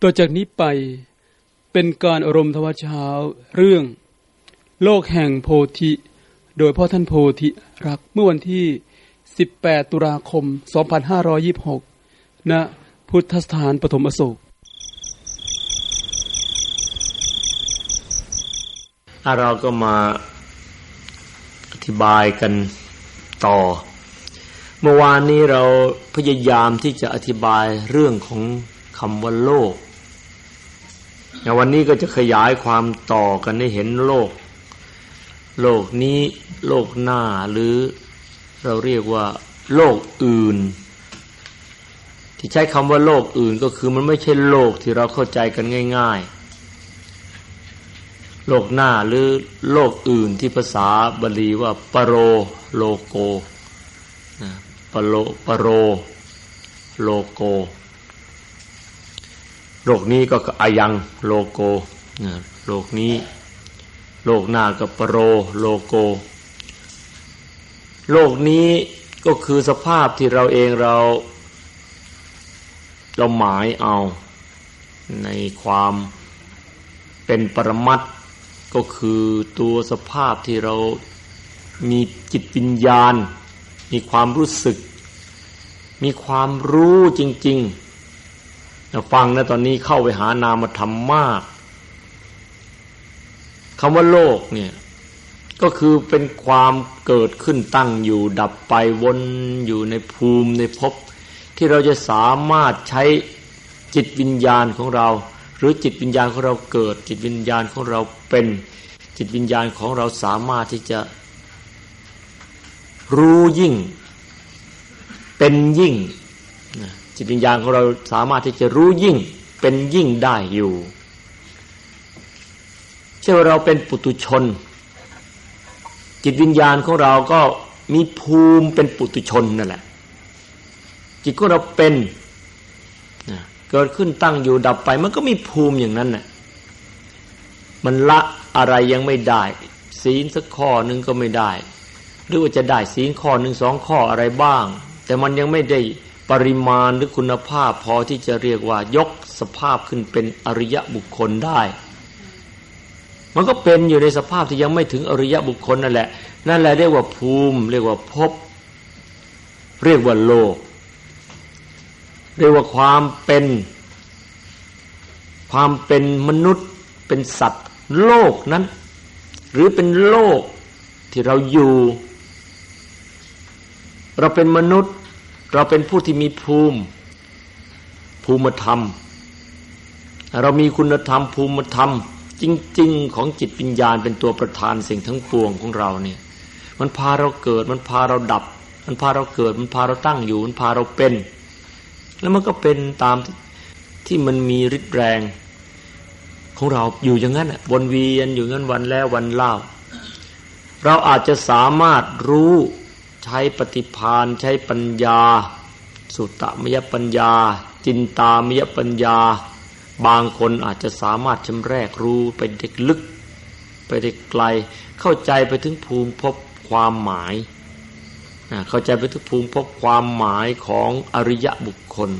ต่อจากนี้ไปเป็นการอารมณ์ทวเช้าเรื่องโลกแห่งโพธิโดยพ่อท่านโพธิรักเมื่อวันที่18ตุลาคม2526ณพุทธสถานปฐมอโศกเราก็มาอธิบายกันต่อเมื่อวานนี้เราพยายามที่จะอธิบายเรื่องของคำว่าโลกวันนี้ก็จะขยายความต่อกันให้เห็นโลกนี้โลกหน้าหรือเราเรียกว่าโลกอื่นที่ใช้คำว่าโลกอื่นก็คือมันไม่ใช่โลกที่เราเข้าใจกันง่ายๆโลกหน้าหรือโลกอื่นที่ภาษาบาลีว่าปโรโลโกปโรโลโกโลกนี้ก็อายังโลโกโลกนี้โลกหน้าก็ปโรโลโกโลกนี้ก็คือสภาพที่เราเองเราหมายเอาในความเป็นปรมัตถ์ก็คือตัวสภาพที่เรามีจิตวิญญาณมีความรู้สึกมีความรู้จริงๆฟังนะตอนนี้เข้าไปหานามธรรมมากคำว่าโลกเนี่ยก็คือเป็นความเกิดขึ้นตั้งอยู่ดับไปวนอยู่ในภูมิในภพที่เราจะสามารถใช้จิตวิญญาณของเราหรือจิตวิญญาณของเราเกิดจิตวิญญาณของเราเป็นจิตวิญญาณของเราสามารถที่จะรู้ยิ่งเป็นยิ่งจิตวิญญาณของเราสามารถที่จะรู้ยิ่งเป็นยิ่งได้อยู่เช่นว่าเราเป็นปุถุชนจิตวิญญาณของเราก็มีภูมิเป็นปุถุชนนั่นแหละจิตของเราเป็นเกิดขึ้นตั้งอยู่ดับไปมันก็มีภูมิอย่างนั้นน่ะมันละอะไรยังไม่ได้ศีลสักข้อนึงก็ไม่ได้หรือว่าจะได้ศีลข้อนึง2ข้ออะไรบ้างแต่มันยังไม่ได้ปริมาณหรือคุณภาพพอที่จะเรียกว่ายกสภาพขึ้นเป็นอริยบุคคลได้มันก็เป็นอยู่ในสภาพที่ยังไม่ถึงอริยบุคคลนั่นแหละเรียกว่าภูมิเรียกว่าภพเรียกว่าโลกเรียกว่าความเป็นมนุษย์เป็นสัตว์โลกนั้นหรือเป็นโลกที่เราอยู่เราเป็นมนุษย์เราเป็นผู้ที่มีภูมิธรรมเรามีคุณธรรมภูมิธรรมจริงๆของจิตวิญญาณเป็นตัวประธานสิ่งทั้งปวงของเราเนี่ยมันพาเราเกิดมันพาเราดับมันพาเราเกิดมันพาเราตั้งอยู่มันพาเราเป็นแล้วมันก็เป็นตามที่มันมีฤทธิ์แรงของเราอยู่อย่างนั้นวนเวียนอยู่งั้นวันแล้ววันเล่าเราอาจจะสามารถรู้ใช้ปฏิภาณใช้ปัญญาสุตตมยปัญญาจินตามยปัญญาบางคนอาจจะสามารถชำแรกรู้ไปได้ลึกไปได้ไกลเข้าใจไปถึงภูมิภพความหมายเข้าใจไปถึงภูมิภพความหมายของอริยบุคคล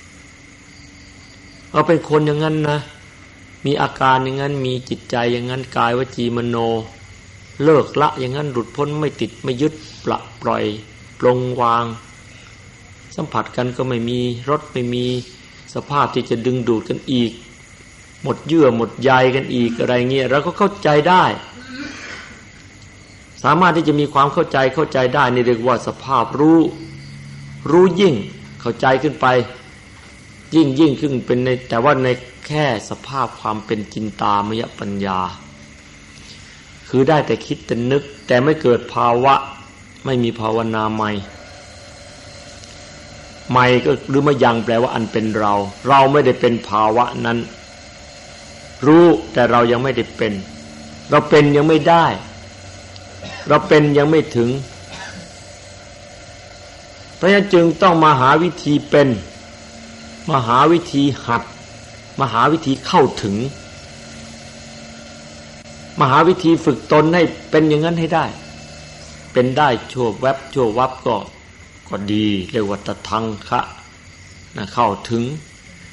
เราเป็นคนอย่างนั้นนะมีอาการอย่างนั้นมีจิตใจอย่างนั้นกายวจีมโนเลิกละอย่างนั้นหลุดพ้นไม่ติดไม่ยึดปล่อยปลงวางสัมผัสกันก็ไม่มีรสไม่มีสภาพที่จะดึงดูดกันอีกหมดเยื่อหมดใยกันอีกอะไรเงี้ยเราก็เข้าใจได้สามารถที่จะมีความเข้าใจได้นี่เรียกว่าสภาพรู้ยิ่งเข้าใจขึ้นไปยิ่งขึ้นเป็นในแต่ว่าในแค่สภาพความเป็นจินตามยปัญญาคือได้แต่คิดแต่นึกแต่ไม่เกิดภาวะไม่มีภาวนาใหม่ก็หรือมายังแปลว่าอันเป็นเราไม่ได้เป็นภาวะนั้นรู้แต่เรายังไม่ได้เป็นเราเป็นยังไม่ได้เราเป็นยังไม่ถึงเพราะฉะนั้นจึงต้องมาหาวิธีเป็นมาหาวิธีหัดมาหาวิธีเข้าถึงมาหาวิธีฝึกตนให้เป็นอย่างนั้นให้ได้เป็นได้ชั่วแวบชั่ววับก็ดีเรียกว่าตทังคะเข้าถึง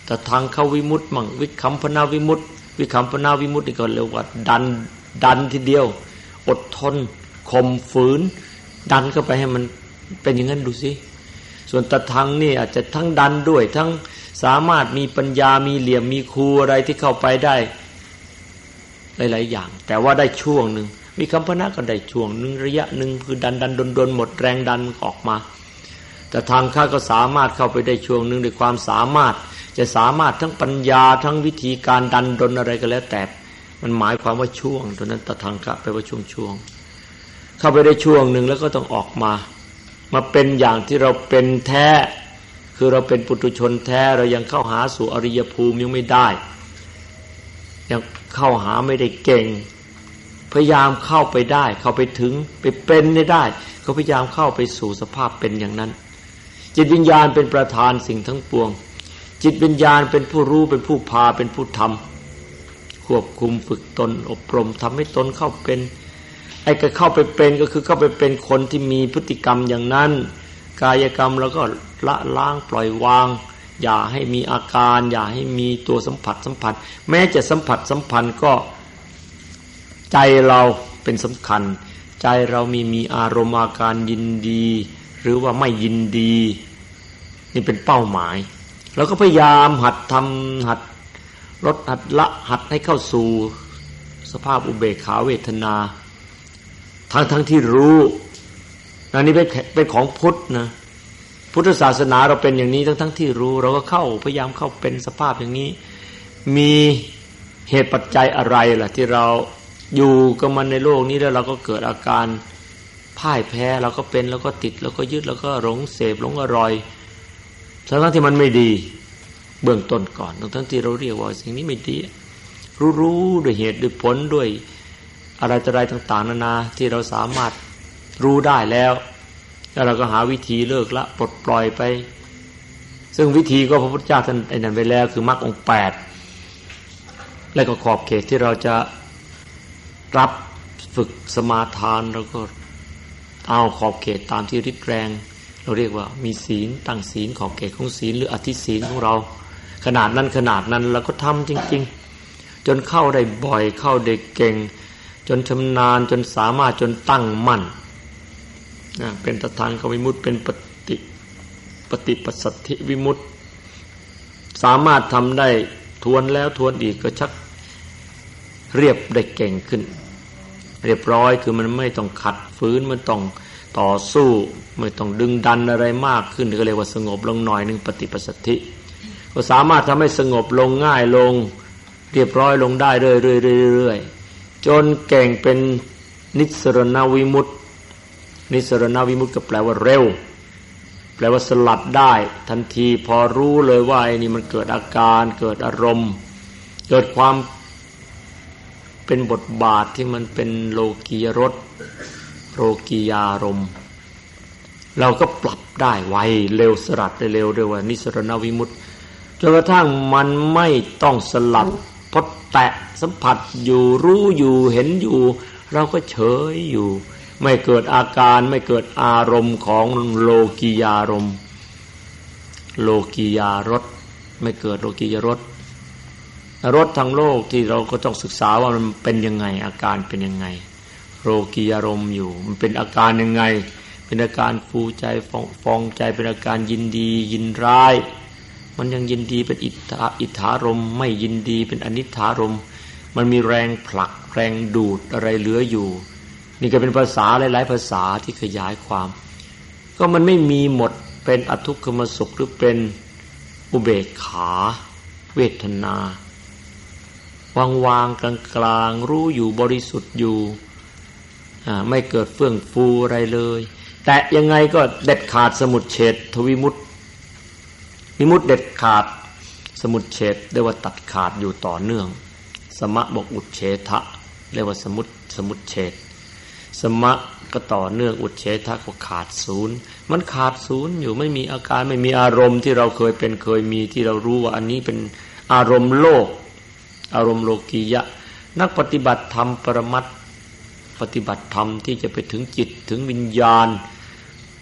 แต่ทางเข้าวิมุตติมั่งวิคัมพนาวิมุตติวิคัมพนาวิมุตตินี่ก็เรียกว่าดันทีเดียวอดทนข่มฝืนดันเข้าไปให้มันเป็นอย่างนั้นดูสิส่วนตทางนี่อาจจะทั้งดันด้วยทั้งสามารถมีปัญญามีเหลี่ยมมีคูอะไรที่เข้าไปได้หลายๆอย่างแต่ว่าได้ช่วงนึงวิคัมพนะก็ได้ช่วงนึงระยะนึงคือดันดนหมดแรงดันออกมาแต่ทางข้าก็สามารถเข้าไปได้ช่วงนึงด้วยความสามารถจะสามารถทั้งปัญญาทั้งวิธีการดันดนอะไรก็แล้วแต่มันหมายความว่าช่วงตรงนั้นตทางข้าไปว่าช่วงเข้าไปได้ช่วงนึงแล้วก็ต้องออกมาเป็นอย่างที่เราเป็นแท้คือเราเป็นปุถุชนแท้เรายังเข้าหาสู่อริยภูมิยังไม่ได้ยังเข้าหาไม่ได้เก่งพยายามเข้าไปได้เข้าไปถึงไปเป็นได้ก็พยายามเข้าไปสู่สภาพเป็นอย่างนั้นจิตวิญญาณเป็นประธานสิ่งทั้งปวงจิตวิญญาณเป็นผู้รู้เป็นผู้พาเป็นผู้ทำควบคุมฝึกตนอบรมทำให้ตนเข้าเป็นไอ้ก็เข้าไปเป็นก็คือเข้าไปเป็นคนที่มีพฤติกรรมอย่างนั้นกายกรรมแล้วก็ละล้างปล่อยวางอย่าให้มีอาการอย่าให้มีตัวสัมผัสแม้จะสัมผัสสัมพันธ์ก็ใจเราเป็นสำคัญใจเรามีอารมณ์อาการยินดีหรือว่าไม่ยินดีนี่เป็นเป้าหมายเราก็พยายามหัดทำหัดลดหัดละหัดให้เข้าสู่สภาพอุเบกขาเวทนาทั้งที่รู้อันนี้เป็นของพุทธนะพุทธศาสนาเราเป็นอย่างนี้ทั้งที่รู้เราก็พยายามเข้าเป็นสภาพอย่างนี้มีเหตุปัจจัยอะไรล่ะที่เราอยู่กับมันในโลกนี้แล้วเราก็เกิดอาการพ่ายแพ้เราก็เป็นแล้วก็ติดแล้วก็ยึดแล้วก็หลงเสพหลงอร่อยทั้งที่มันไม่ดีเบื้องต้นก่อนทั้งที่เราเรียกว่าสิ่งนี้ไม่ดีรู้ด้วยเหตุด้วยผลด้วยอะไรต่างๆนานาที่เราสามารถรู้ได้แล้วเราก็หาวิธีเลิกละปลดปล่อยไปซึ่งวิธีก็พระพุทธเจ้าท่านไอ้นั่นไปแล้วคือมรรคองค์8และก็ขอบเขตที่เราจะรับฝึกสมาทานเราก็เอาขอบเขตตามที่ฤทธิ์แรงเราเรียกว่ามีศีลตั้งศีลขอบเขตของศีลหรืออธิศีลของเราขนาดนั้นเราก็ทำจริงๆจนเข้าได้บ่อยเข้าได้เก่งจนชำนาญจนสามารถจนตั้งมั่นเป็นตถาคตวิมุตติเป็นปฏิปัสสัทธิวิมุตติสามารถทำได้ทวนแล้วทวนอีกก็ชักเรียบได้เก่งขึ้นเรียบร้อยคือมันไม่ต้องขัดฝืนมันต้องต่อสู้ไม่ต้องดึงดันอะไรมากขึ้นก็เรียกว่าสงบลงหน่อยนึงปฏิปัสสัทธิก็สามารถทำให้สงบลงง่ายลงเรียบร้อยลงได้เรื่อยจนเก่งเป็นนิสรณวิมุตตินิสรณวิมุตติก็แปลว่าเร็วแปลว่าสลัดได้ทันทีพอรู้เลยว่าไอ้นี่มันเกิดอาการเกิดอารมณ์เกิดความเป็นบทบาทที่มันเป็นโลกียรสโลกียารมณ์เราก็ปรับได้ไวเร็วสลัดได้เร็วด้วยว่านิสรณวิมุตติจนกระทั่งมันไม่ต้องสลัดพอแตะสัมผัสอยู่รู้อยู่เห็นอยู่เราก็เฉยอยู่ไม่เกิดอาการไม่เกิดอารมณ์ของโลกียารมณ์โลกียารสไม่เกิดโลกียรสรสทางโลกที่เราก็ต้องศึกษาว่ามันเป็นยังไงอาการเป็นยังไงโลกียารมณ์อยู่มันเป็นอาการยังไงเป็นอาการฟูใจฟองใจเป็นอาการยินดียินร้ายมันยังยินดีเป็นอิทธารมณ์ไม่ยินดีเป็นอนิทธารมณ์มันมีแรงผลักแรงดูดอะไรเหลืออยู่นี่ก็เป็นภาษาหลายๆภาษาที่ขยายความก็มันไม่มีหมดเป็นอทุกขมสุขหรือเป็นอุเบกขาเวทนาวางกลางๆรู้อยู่บริสุทธิ์อยู่ไม่เกิดเฟื่องฟูอะไรเลยแต่ยังไงก็เด็ดขาดสมุจเฉทวิมุตติวิมุตติเด็ดขาดสมุจเฉทเรียกว่าตัดขาดอยู่ต่อเนื่องสมะบอกอุเฉทะเรียกว่าสมุจเฉทสมะก็ต่อเนื่องอุเฉทะก็ขาดศูนย์มันขาดศูนย์อยู่ไม่มีอาการไม่มีอารมณ์ที่เราเคยเป็นเคยมีที่เรารู้ว่าอันนี้เป็นอารมณ์โลกอารมณ์โลกียะนักปฏิบัติธรรมปรมัตถ์ปฏิบัติธรรมที่จะไปถึงจิตถึงวิญญาณ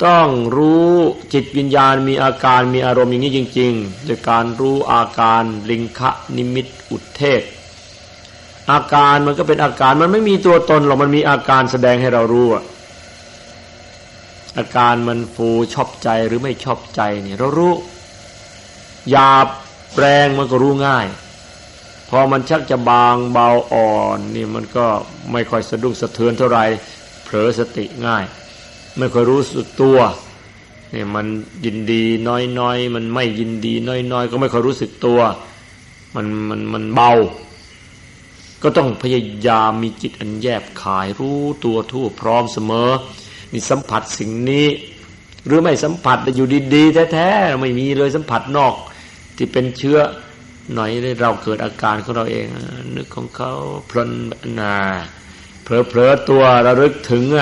ต้องรู้จิตวิญญาณมีอาการมีอารมณ์อย่างนี้จริงๆโดยการรู้อาการลิงคะนิมิตอุทเทศอาการมันก็เป็นอาการมันไม่มีตัวตนหรอกมันมีอาการแสดงให้เรารู้อาการมันฟูชอบใจหรือไม่ชอบใจเนี่ยเรารู้หยาบแรงมันก็รู้ง่ายพอมันชักจะบางเบาอ่อนนี่มันก็ไม่ค่อยสะดุ้งสะเทือนเท่าไหร่เผลอสติง่ายไม่ค่อยรู้สึกตัวนี่มันยินดีน้อยๆมันไม่ยินดีน้อยๆก็ไม่ค่อยรู้สึกตัวมันเบาก็ต้องพยายามมีจิตอันแยบคายรู้ตัวทั่วพร้อมเสมอนี่สัมผัสสิ่งนี้หรือไม่สัมผัสอยู่ดีๆแท้ๆไม่มีเลยสัมผัสนอกที่เป็นเชื้อหน่อยเราเกิดอาการของเราเองนึกของเขาเพลินนาเผลอๆตัวระลึกถึง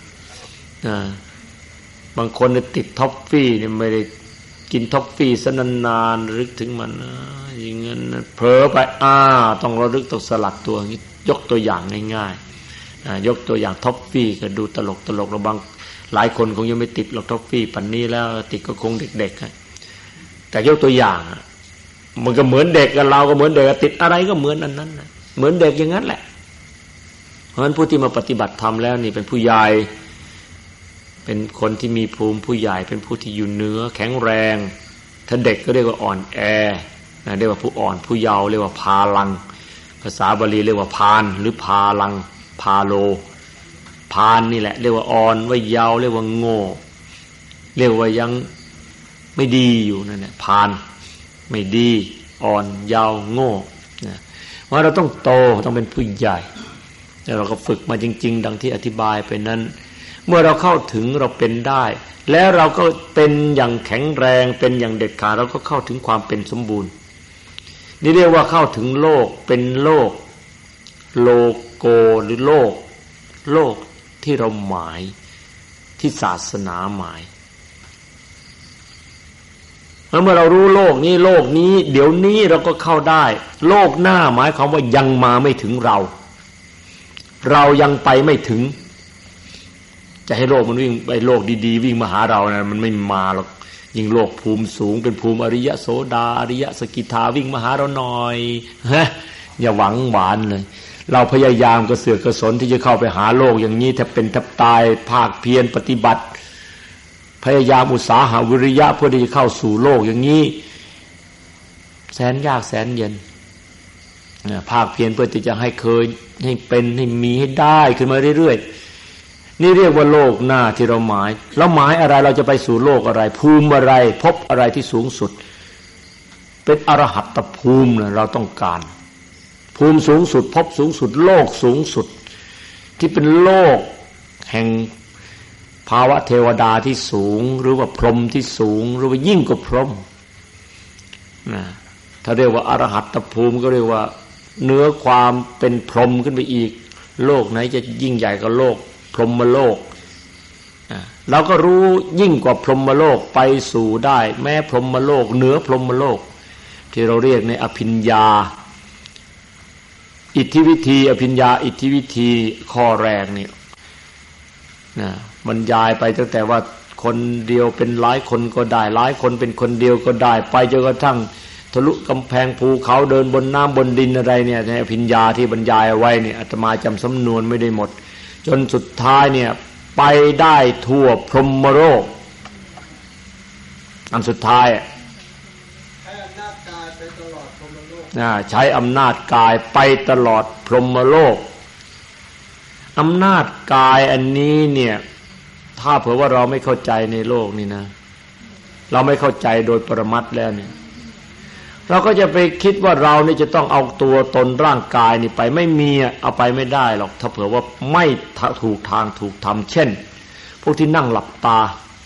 บางคนติดท็อฟฟี่เนี่ยไม่ได้กินท็อฟฟี่ซะนานๆระลึกถึงมันอย่างงั้นเผลอไปต้องระลึกต้องสลัดตัวอย่างนี้ยกตัวอย่างง่ายๆยกตัวอย่างท็อฟฟี่ก็ดูตลกเราบางหลายคนคงยังไม่ติดหรอกท็อฟฟี่ปันนี้แล้วติดก็คงเด็กๆแต่ยกตัวอย่างมันก็เหมือนเด็กกับเราก็เหมือนเด็กติดอะไรก็เหมือนอันนั้นเหมือนเด็กอย่างนั้นแหละเพราะฉะนั้นผู้ที่มาปฏิบัติธรรมแล้วนี่เป็นผู้ใหญ่เป็นคนที่มีภูมิผู้ใหญ่เป็นผู้ที่อยู่เหนือแข็งแรงถ้าเด็กก็เรียกว่าอ่อนแอเรียกว่าผู้อ่อนผู้เยาว์เรียกว่าพาลังภาษาบาลีเรียกว่าพานหรือพาลังพาโลพานนี่แหละเรียกว่าอ่อนว่าเยาว์เรียกว่าโง่เรียกว่ายังไม่ดีอยู่นั่นแหละพานไม่ดีอ่อนเยาว์โง่ว่าเราต้องโตต้องเป็นผู้ใหญ่แล้วเราก็ฝึกมาจริงๆดังที่อธิบายไปนั้นเมื่อเราเข้าถึงเราเป็นได้แล้วเราก็เป็นอย่างแข็งแรงเป็นอย่างเด็ดขาดเราก็เข้าถึงความเป็นสมบูรณ์นี่เรียกว่าเข้าถึงโลกเป็นโลกโลโกหรือโลกที่เราหมายที่ศาสนาหมายเมื่อเรารู้โลกนี้เดี๋ยวนี้เราก็เข้าได้โลกหน้าหมายความว่ายังมาไม่ถึงเรายังไปไม่ถึงจะให้โลกมันวิ่งไปโลกดีๆวิ่งมาหาเรานะมันไม่มาหรอกยิ่งโลกภูมิสูงเป็นภูมิอริยโสดาอริยสกิทาวิ่งมาหาเราหน่อยอย่าหวังหวานเลยเราพยายามกระเสือกกระสนที่จะเข้าไปหาโลกอย่างนี้แทบเป็นแทบตายภาคเพียรปฏิบัติพยายามอุตสาหะวิริยะเพื่อที่จะเข้าสู่โลกอย่างนี้แสนยากแสนเย็นภาคเพียรเพื่อที่จะให้เคยให้เป็นให้มีให้ได้ขึ้นมาเรื่อยๆนี่เรียกว่าโลกหน้าที่เราหมายอะไรเราจะไปสู่โลกอะไรภูมิอะไรพบอะไรที่สูงสุดเป็นอรหัตภูมินะเราต้องการภูมิสูงสุดพบสูงสุดโลกสูงสุดที่เป็นโลกแห่งภาวะเทวดาที่สูงหรือว่าพรหมที่สูงหรือว่ายิ่งกว่าพรหมนะถ้าเรียกว่าอรหัตภูมิก็เรียกว่าเหนือความเป็นพรหมขึ้นไปอีกโลกไหนจะยิ่งใหญ่กว่าโลกพรหมโลกเราก็รู้ยิ่งกว่าพรหมโลกไปสู่ได้แม้พรหมโลกเหนือพรหมโลกที่เราเรียกในอภิญญาอิทธิวิธีอภิญญาอิทธิวิธีข้อแรกนี่นะบรรยายไปตั้งแต่ว่าคนเดียวเป็นหลายคนก็ได้หลายคนเป็นคนเดียวก็ได้ไปจนกระทั่งทะลุกำแพงภูเขาเดินบนน้ำบนดินอะไรเนี่ยในอภิญญาที่บรรยายเอาไว้เนี่ยอาตมาจำสำนวนไม่ได้หมดจนสุดท้ายเนี่ยไปได้ทั่วพรหมโลกอันสุดท้ายใช้อำนาจกายไปตลอดพรหมโลกอำนาจกายอันนี้เนี่ยถ้าเผื่อว่าเราไม่เข้าใจในโลกนี่นะเราไม่เข้าใจโดยปรมัตถ์แล้วเนี่ยเราก็จะไปคิดว่าเรานี่จะต้องเอาตัวตนร่างกายนี่ไปไม่มีเอาไปไม่ได้หรอกถ้าเผื่อว่าไม่ถูกทางถูกธรรมเช่นพวกที่นั่งหลับตา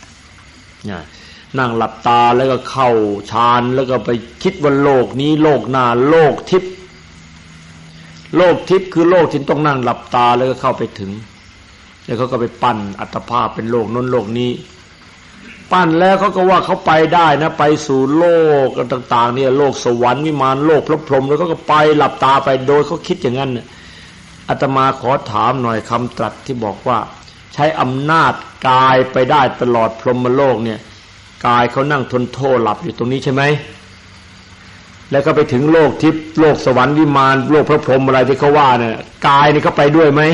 นั่งหลับตาแล้วก็เข้าฌานแล้วก็ไปคิดว่าโลกนี้โลกหน้าโลกทิพย์โลกทิพย์คือโลกที่ต้องนั่งหลับตาแล้วก็เข้าไปถึงแล้วเขาก็ไปปั้นอัตภาพเป็นโลกนั้นโลกนี้ปั้นแล้วเขาก็ว่าเขาไปได้นะไปสู่โลกต่างๆเนี่ยโลกสวรรค์วิมานโลกพระพรหมแล้วก็ไปหลับตาไปโดยเขาคิดอย่างนั้นอาตมาขอถามหน่อยคำตรัสที่บอกว่าใช้อำนาจกายไปได้ตลอดพรหมโลกเนี่ยกายเขานั่งทนโทษหลับอยู่ตรงนี้ใช่ไหมแล้วก็ไปถึงโลกทิพย์โลกสวรรค์วิมานโลกพระพรหมอะไรที่เขาว่าเนี่ยกายนี่เขาไปด้วยไหม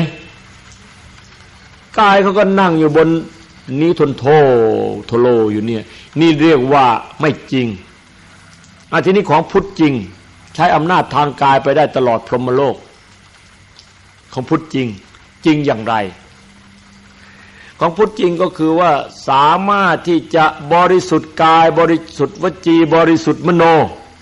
กายเขาก็นั่งอยู่บนนี้ทนโทโลอยู่เนี่ยนี่เรียกว่าไม่จริงทีนี้ของพุทธจริงใช้อำนาจทางกายไปได้ตลอดพรหมโลกของพุทธจริงจริงอย่างไรของพุทธจริงก็คือว่าสามารถที่จะบริสุทธิ์กายบริสุทธิ์วจีบริสุทธิ์มโน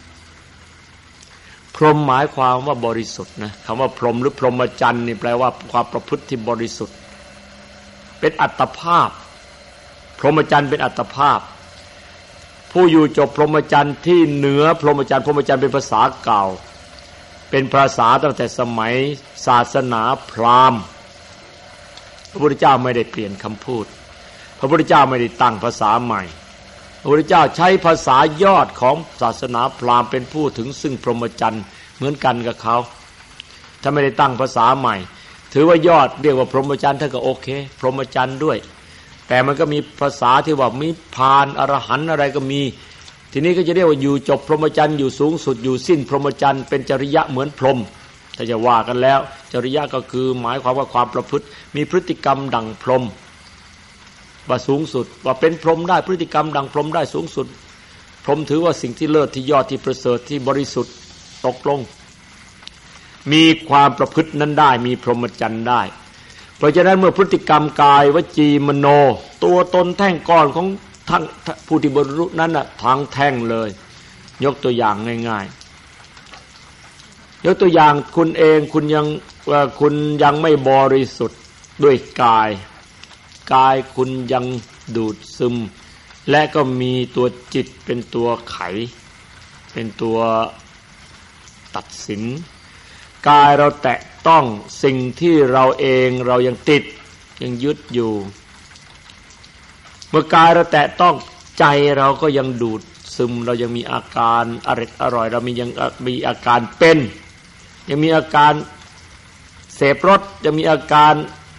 พรหมหมายความว่าบริสุทธิ์นะคำว่าพรหมหรือพรหมจรรย์นี่แปลว่าความประพฤติที่บริสุทธิ์เป็นอัตภาพพรหมจรรย์เป็นอัตภาพผู้อยู่จบพรหมจรรย์ที่เหนือพรหมจรรย์พรหมจรรย์เป็นภาษาเก่าเป็นภาษาตั้งแต่สมัยศาสนาพราหมณ์พระพุทธเจ้าไม่ได้เปลี่ยนคำพูดพระพุทธเจ้าไม่ได้ตั้งภาษาใหม่พระพุทธเจ้าใช้ภาษายอดของศาสนาพราหมณ์เป็นผู้ถึงซึ่งพรหมจรรย์เหมือนกันกับเขาถ้าไม่ได้ตั้งภาษาใหม่ถือว่ายอดเรียกว่าพรหมจรรย์ท่านก็โอเคพรหมจรรย์ด้วยแต่มันก็มีภาษาที่ว่ามิพานอรหันต์อะไรก็มีทีนี้ก็จะเรียกว่าอยู่จบพรหมจรรย์อยู่สูงสุดอยู่สิ้นพรหมจรรย์เป็นจริยะเหมือนพรหมถ้าจะว่ากันแล้วจริยะก็คือหมายความว่าความประพฤติมีพฤติกรรมดังพรหมว่าสูงสุดว่าเป็นพรหมได้พฤติกรรมดังพรหมได้สูงสุดพรหมถือว่าสิ่งที่เลิศที่ยอดที่ประเสริฐที่บริสุทธิ์ตกลงมีความประพฤตินั้นได้มีพรหมจรรย์ได้เพราะฉะนั้นเมื่อพฤติกรรมกายวจีมโนตัวตนแท่งก้อนของทั้งผู้ที่บรรลุนั้นน่ะทางแท่งเลยยกตัวอย่างง่ายๆยกตัวอย่างคุณเองคุณยังไม่บริสุทธิ์ด้วยกายคุณยังดูดซึมและก็มีตัวจิตเป็นตัวไขเป็นตัวตัดสินกายเราแตะต้องสิ่งที่เราเองเรายังติดยังยึดอยู่เมื่อกายเราแตะต้องใจเราก็ยังดูดซึมเรายังมีอาการอร่อยเรายังมีอาการเป็นยังมีอาการเสพรสยังมีอาการ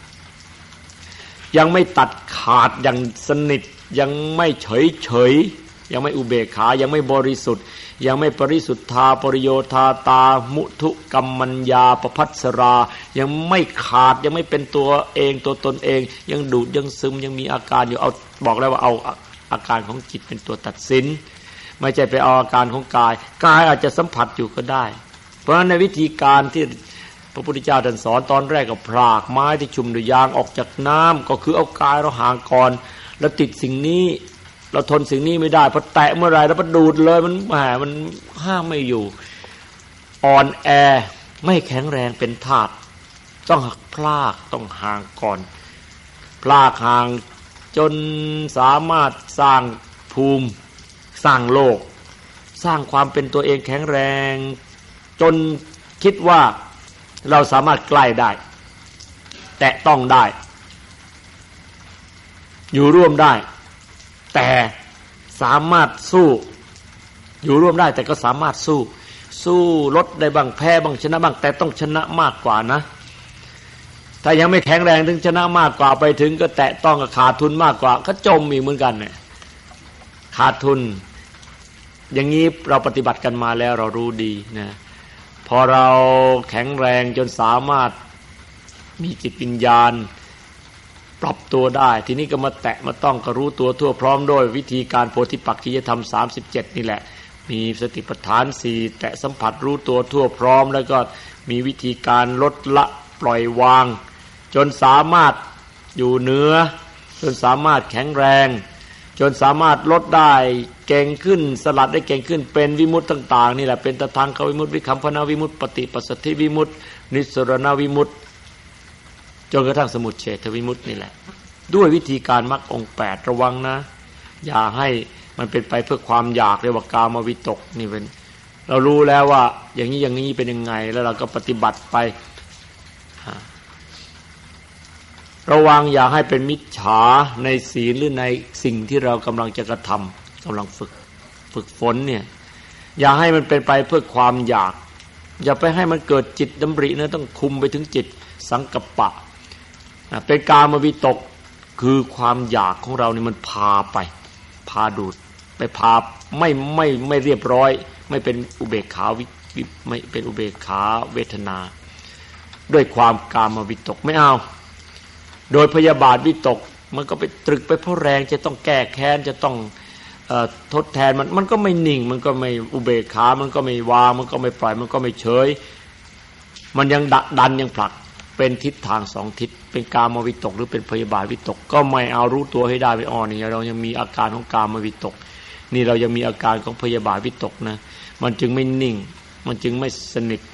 ยังไม่ตัดขาดอย่างสนิทยังไม่เฉยยังไม่อุเบกขายังไม่บริสุทธิ์ยังไม่ปริสุทธาปริโยธาตามุทุกัมมัญญาปภัสสรายังไม่ขาดยังไม่เป็นตัวเองตัวตนเองยังดูดยังซึมยังมีอาการอยู่เอาบอกแล้วว่าเอาอาการของจิตเป็นตัวตัดสินไม่ใช่ไปเอาอาการของกายอาจจะสัมผัสอยู่ก็ได้เพราะฉะนั้นในวิธีการที่พระพุทธเจ้าท่านสอนตอนแรกก็พรากไม้ที่ชุ่มด้วยยางออกจากน้ำก็คือเอากายเราห่างก่อนแล้วติดสิ่งนี้เราทนสิ่งนี้ไม่ได้พอแตะเมื่อไรแล้วมันดูดเลยมันห้ามไม่อยู่อ่อนแอไม่แข็งแรงเป็นธาตุต้องพลากต้องห่างก่อนพลากห่างจนสามารถสร้างภูมิสร้างโลกสร้างความเป็นตัวเองแข็งแรงจนคิดว่าเราสามารถใกล้ได้แตะต้องได้อยู่ร่วมได้แต่สามารถสู้อยู่ร่วมได้แต่ก็สามารถสู้ลดได้บ้างแพ้บ้างชนะบ้างแต่ต้องชนะมากกว่านะถ้ายังไม่แข็งแรงถึงชนะมากกว่าไปถึงก็แตะต้องกับขาดทุนมากกว่าก็จมอีกเหมือนกันเนี่ยขาดทุนอย่างนี้เราปฏิบัติกันมาแล้วเรารู้ดีนะพอเราแข็งแรงจนสามารถมีจิตวิญญาณปรับตัวได้ทีนี้ก็มาแตะมาต้องก็รู้ตัวทั่วพร้อมด้วยวิธีการโพธิปักขิยธรรม37นี่แหละมีสติปัฏฐาน4แตะสัมผัสรู้ตัวทั่วพร้อมแล้วก็มีวิธีการลดละปล่อยวางจนสามารถอยู่เหนือจนสามารถแข็งแรงจนสามารถลดได้เก่งขึ้นสลัดได้เก่งขึ้นเป็นวิมุตติต่างๆนี่แหละเป็นตทังควิมุตติวิคัมพนาวิมุตติปฏิปัสสธิวิมุตตินิสสรณวิมุตติจนกระทั่งสมุจเฉทวิมุตตินี่แหละด้วยวิธีการมรรคองค์8ระวังนะอย่าให้มันเป็นไปเพื่อความอยากเรียกว่ากามวิตกนี่เป็นเรารู้แล้วว่าอย่างนี้เป็นยังไงแล้วเราก็ปฏิบัติไประวังอย่าให้เป็นมิจฉาในศีลหรือในสิ่งที่เรากำลังจะกระทำกำลังฝึกฝนเนี่ยอย่าให้มันเป็นไปเพื่อความอยากอย่าไปให้มันเกิดจิตดำรินะต้องคุมไปถึงจิตสังกัปปะเป็นกามวิตกคือความอยากของเรานี่มันพาไปพาดูดไปพาไม่เรียบร้อยไม่เป็นอุเบกขาไม่เป็นอุเบกขาเวทนาด้วยความกามวิตกไม่เอาโดยพยาบาทวิตกมันก็ไปตรึกไปเพราะแรงจะต้องแก้แค้นจะต้องทดแทนมันก็ไม่นิ่งมันก็ไม่อุเบกขามันก็ไม่วางมันก็ไม่ปล่อยมันก็ไม่เฉยมันยังดันยังผลักเป็นทิศทางสองทิศเป็นกามวิตกหรือเป็นพยาบาทวิตกก็ไม่เอารู้ตัวให้ได้ไปนี่เรายังมีอาการของกามวิตกนี่เรายังมีอาการของพยาบาทวิตกนะมันจึงไม่นิ่งมันจึงไม่สนิท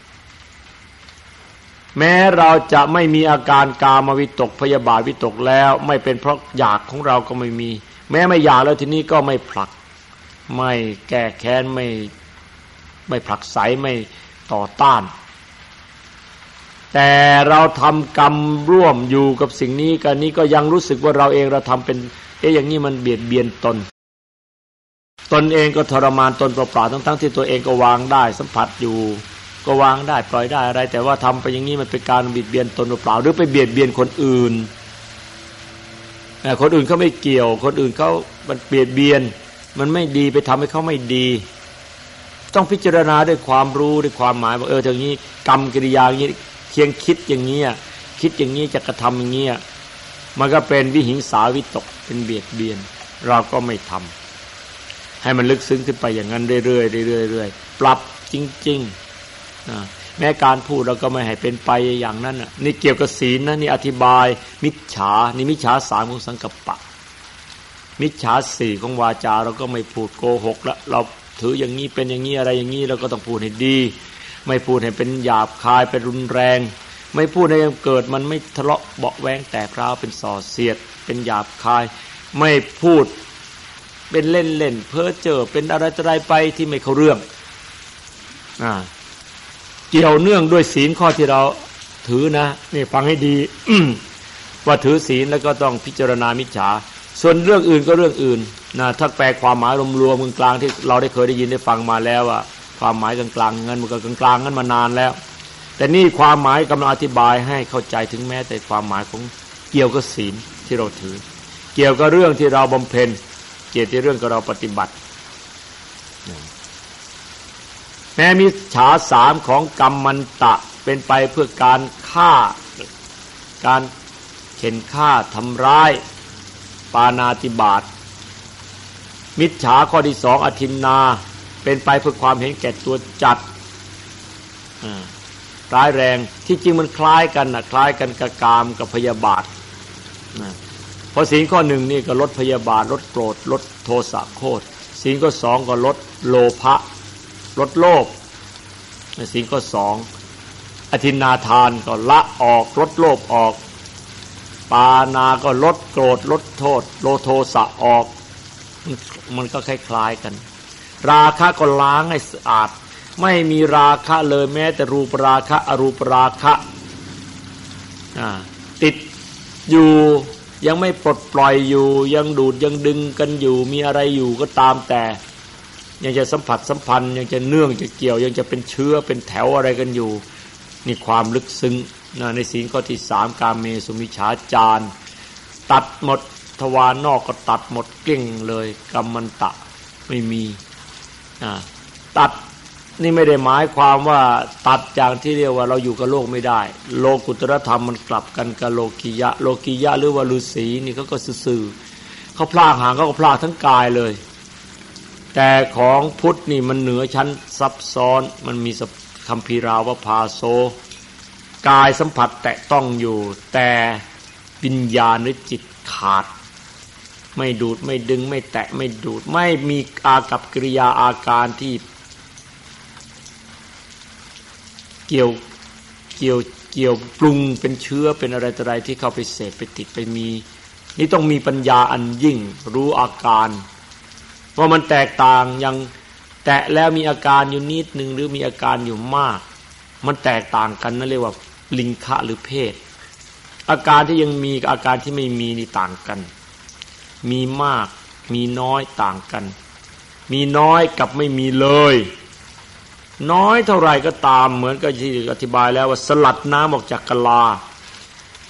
แม้เราจะไม่มีอาการกามวิตกพยาบาทวิตกแล้วไม่เป็นเพราะอยากของเราก็ไม่มีแม้ไม่อยากแล้วทีนี้ก็ไม่ผลักไม่แก้แค้นไม่ผลักไสไม่ต่อต้านแต่เราทำกรรมร่วมอยู่กับสิ่งนี้กันนี้ก็ยังรู้สึกว่าเราเองเราทำเป็นอย่างนี้มันเบียดเบียนตนเองก็ทรมานตนเปล่าๆทั้งที่ตัวเองก็วางได้สัมผัสอยู่ก็วางได้ปล่อยได้อะไรแต่ว่าทำไปอย่างนี้มันเป็นการเบียดเบียนตนเปล่าหรือไปเบียดเบียนคนอื่นคนอื่นเขาไม่เกี่ยวคนอื่นเขามันเบียดเบียนมันไม่ดีไปทำให้เขาไม่ดีต้องพิจารณาด้วยความรู้ด้วยความหมายว่าอย่างนี้กรรมกิริยาอย่างนี้เพียงคิดอย่างนี้คิดอย่างนี้จะกระทำอย่างนี้มันก็เป็นวิหิงสาวิตกเป็นเบียดเบียนเราก็ไม่ทำให้มันลึกซึ้งขึ้นไปอย่างนั้นเรื่อยๆเรื่อยๆปรับจริงๆแม้การพูดเราก็ไม่ให้เป็นไปอย่างนั้นนี่เกี่ยวกับศีลนะนี่อธิบายมิจฉานี่มิจฉา3ของสังกัปปะมิจฉา4ของวาจาเราก็ไม่พูดโกหกละเราถืออย่างนี้เป็นอย่างนี้อะไรอย่างนี้เราก็ต้องพูดให้ดีไม่พูดให้เป็นหยาบคายเป็นรุนแรงไม่พูดให้เกิดมันไม่ทะเลาะเบาะแว้งแตกร้าวเป็นส่อเสียดเป็นหยาบคายไม่พูดเป็นเล่นๆเพ้อเจ้อเป็นอะไรไปที่ไม่เข้าเรื่องเกี่ยวเนื่องด้วยศีลข้อที่เราถือนะนี่ฟังให้ดี ว่าถือศีลแล้วก็ต้องพิจารณามิจฉาส่วนเรื่องอื่นก็เรื่องอื่นนะถ้าแปลความหมายรวมๆกลางๆที่เราได้เคยได้ยินได้ฟังมาแล้วว่าความหมายกลางๆงั้นมันก็กลางๆงั้นมานานแล้วแต่นี่ความหมายกำลังอธิบายให้เข้าใจถึงแม้แต่ความหมายของเกี่ยวกับศีลที่เราถือเกี่ยวกับเรื่องที่เราบำเพ็ญเกี่ยวกับเรื่องที่เราปฏิบัติแม้มิจฉา3ของกัมมันตะเป็นไปเพื่อการฆ่าการเข็นฆ่าทำร้ายปาณาติบาตมิจฉาข้อที่2อทินนาเป็นไปเพื่อความเห็นแก่ตัวจัดร้ายแรงที่จริงมันคล้ายกันคล้ายกันกับกามกับพยาบาทเพราะศีลข้อ1นี่ก็ลดพยาบาทลดโกรธลดโทสะโคตรศีลข้อ2ก็ลดโลภะลดโลภศีลข้อ2อทินนาทานก็ละออกลดโลภออกปานาก็ลดโกรธลดโทษโลโทสะออกมันก็คล้ายๆกันราคะก็ล้างให้สะอาดไม่มีราคะเลยแม้แต่รูปราคะอรูปราคะติดอยู่ยังไม่ปลดปล่อยอยู่ยังดูดยังดึงกันอยู่มีอะไรอยู่ก็ตามแต่ยังจะสัมผัสสัมพันธ์ยังจะเนื่องจะเกี่ยวยังจะเป็นเชื้อเป็นแถวอะไรกันอยู่นี่ความลึกซึ้งในศีลข้อที่3กาเมสุมิจฉาจารตัดหมดทวารนอกก็ตัดหมดเกลี้ยงเลยกัมมันตะไม่มีตัดนี่ไม่ได้หมายความว่าตัดอย่างที่เรียกว่าเราอยู่กับโลกไม่ได้โลกุตรธรรมมันกลับกันกับโลกียะโลกียะหรือว่าฤาษีนี่เขาก็ซื่อๆเขาพลากหางเขาก็พลากทั้งกายเลยแต่ของพุทธนี่มันเหนือชั้นซับซ้อนมันมีคัมภีราวพาโสกายสัมผัสแตะต้องอยู่แต่วิญญาณหรือจิตขาดไม่ดูดไม่ดึงไม่แตะไม่ดูดไม่มีอากับกิริยาอาการที่เกี่ยวปรุงเป็นเชื้อเป็นอะไรต่ออะไรที่เข้าไปเสพไปติดไปมีนี่ต้องมีปัญญาอันยิ่งรู้อาการว่ามันแตกต่างยังแตะแล้วมีอาการอยู่นิดนึงหรือมีอาการอยู่มากมันแตกต่างกันนั่นเรียกว่าลิงคะหรือเพศอาการที่ยังมีกับอาการที่ไม่มีนี่ต่างกันมีมากมีน้อยต่างกันมีน้อยกับไม่มีเลยน้อยเท่าไหร่ก็ตามเหมือนกับที่อธิบายแล้วว่าสลัดน้ำออกจากกะลา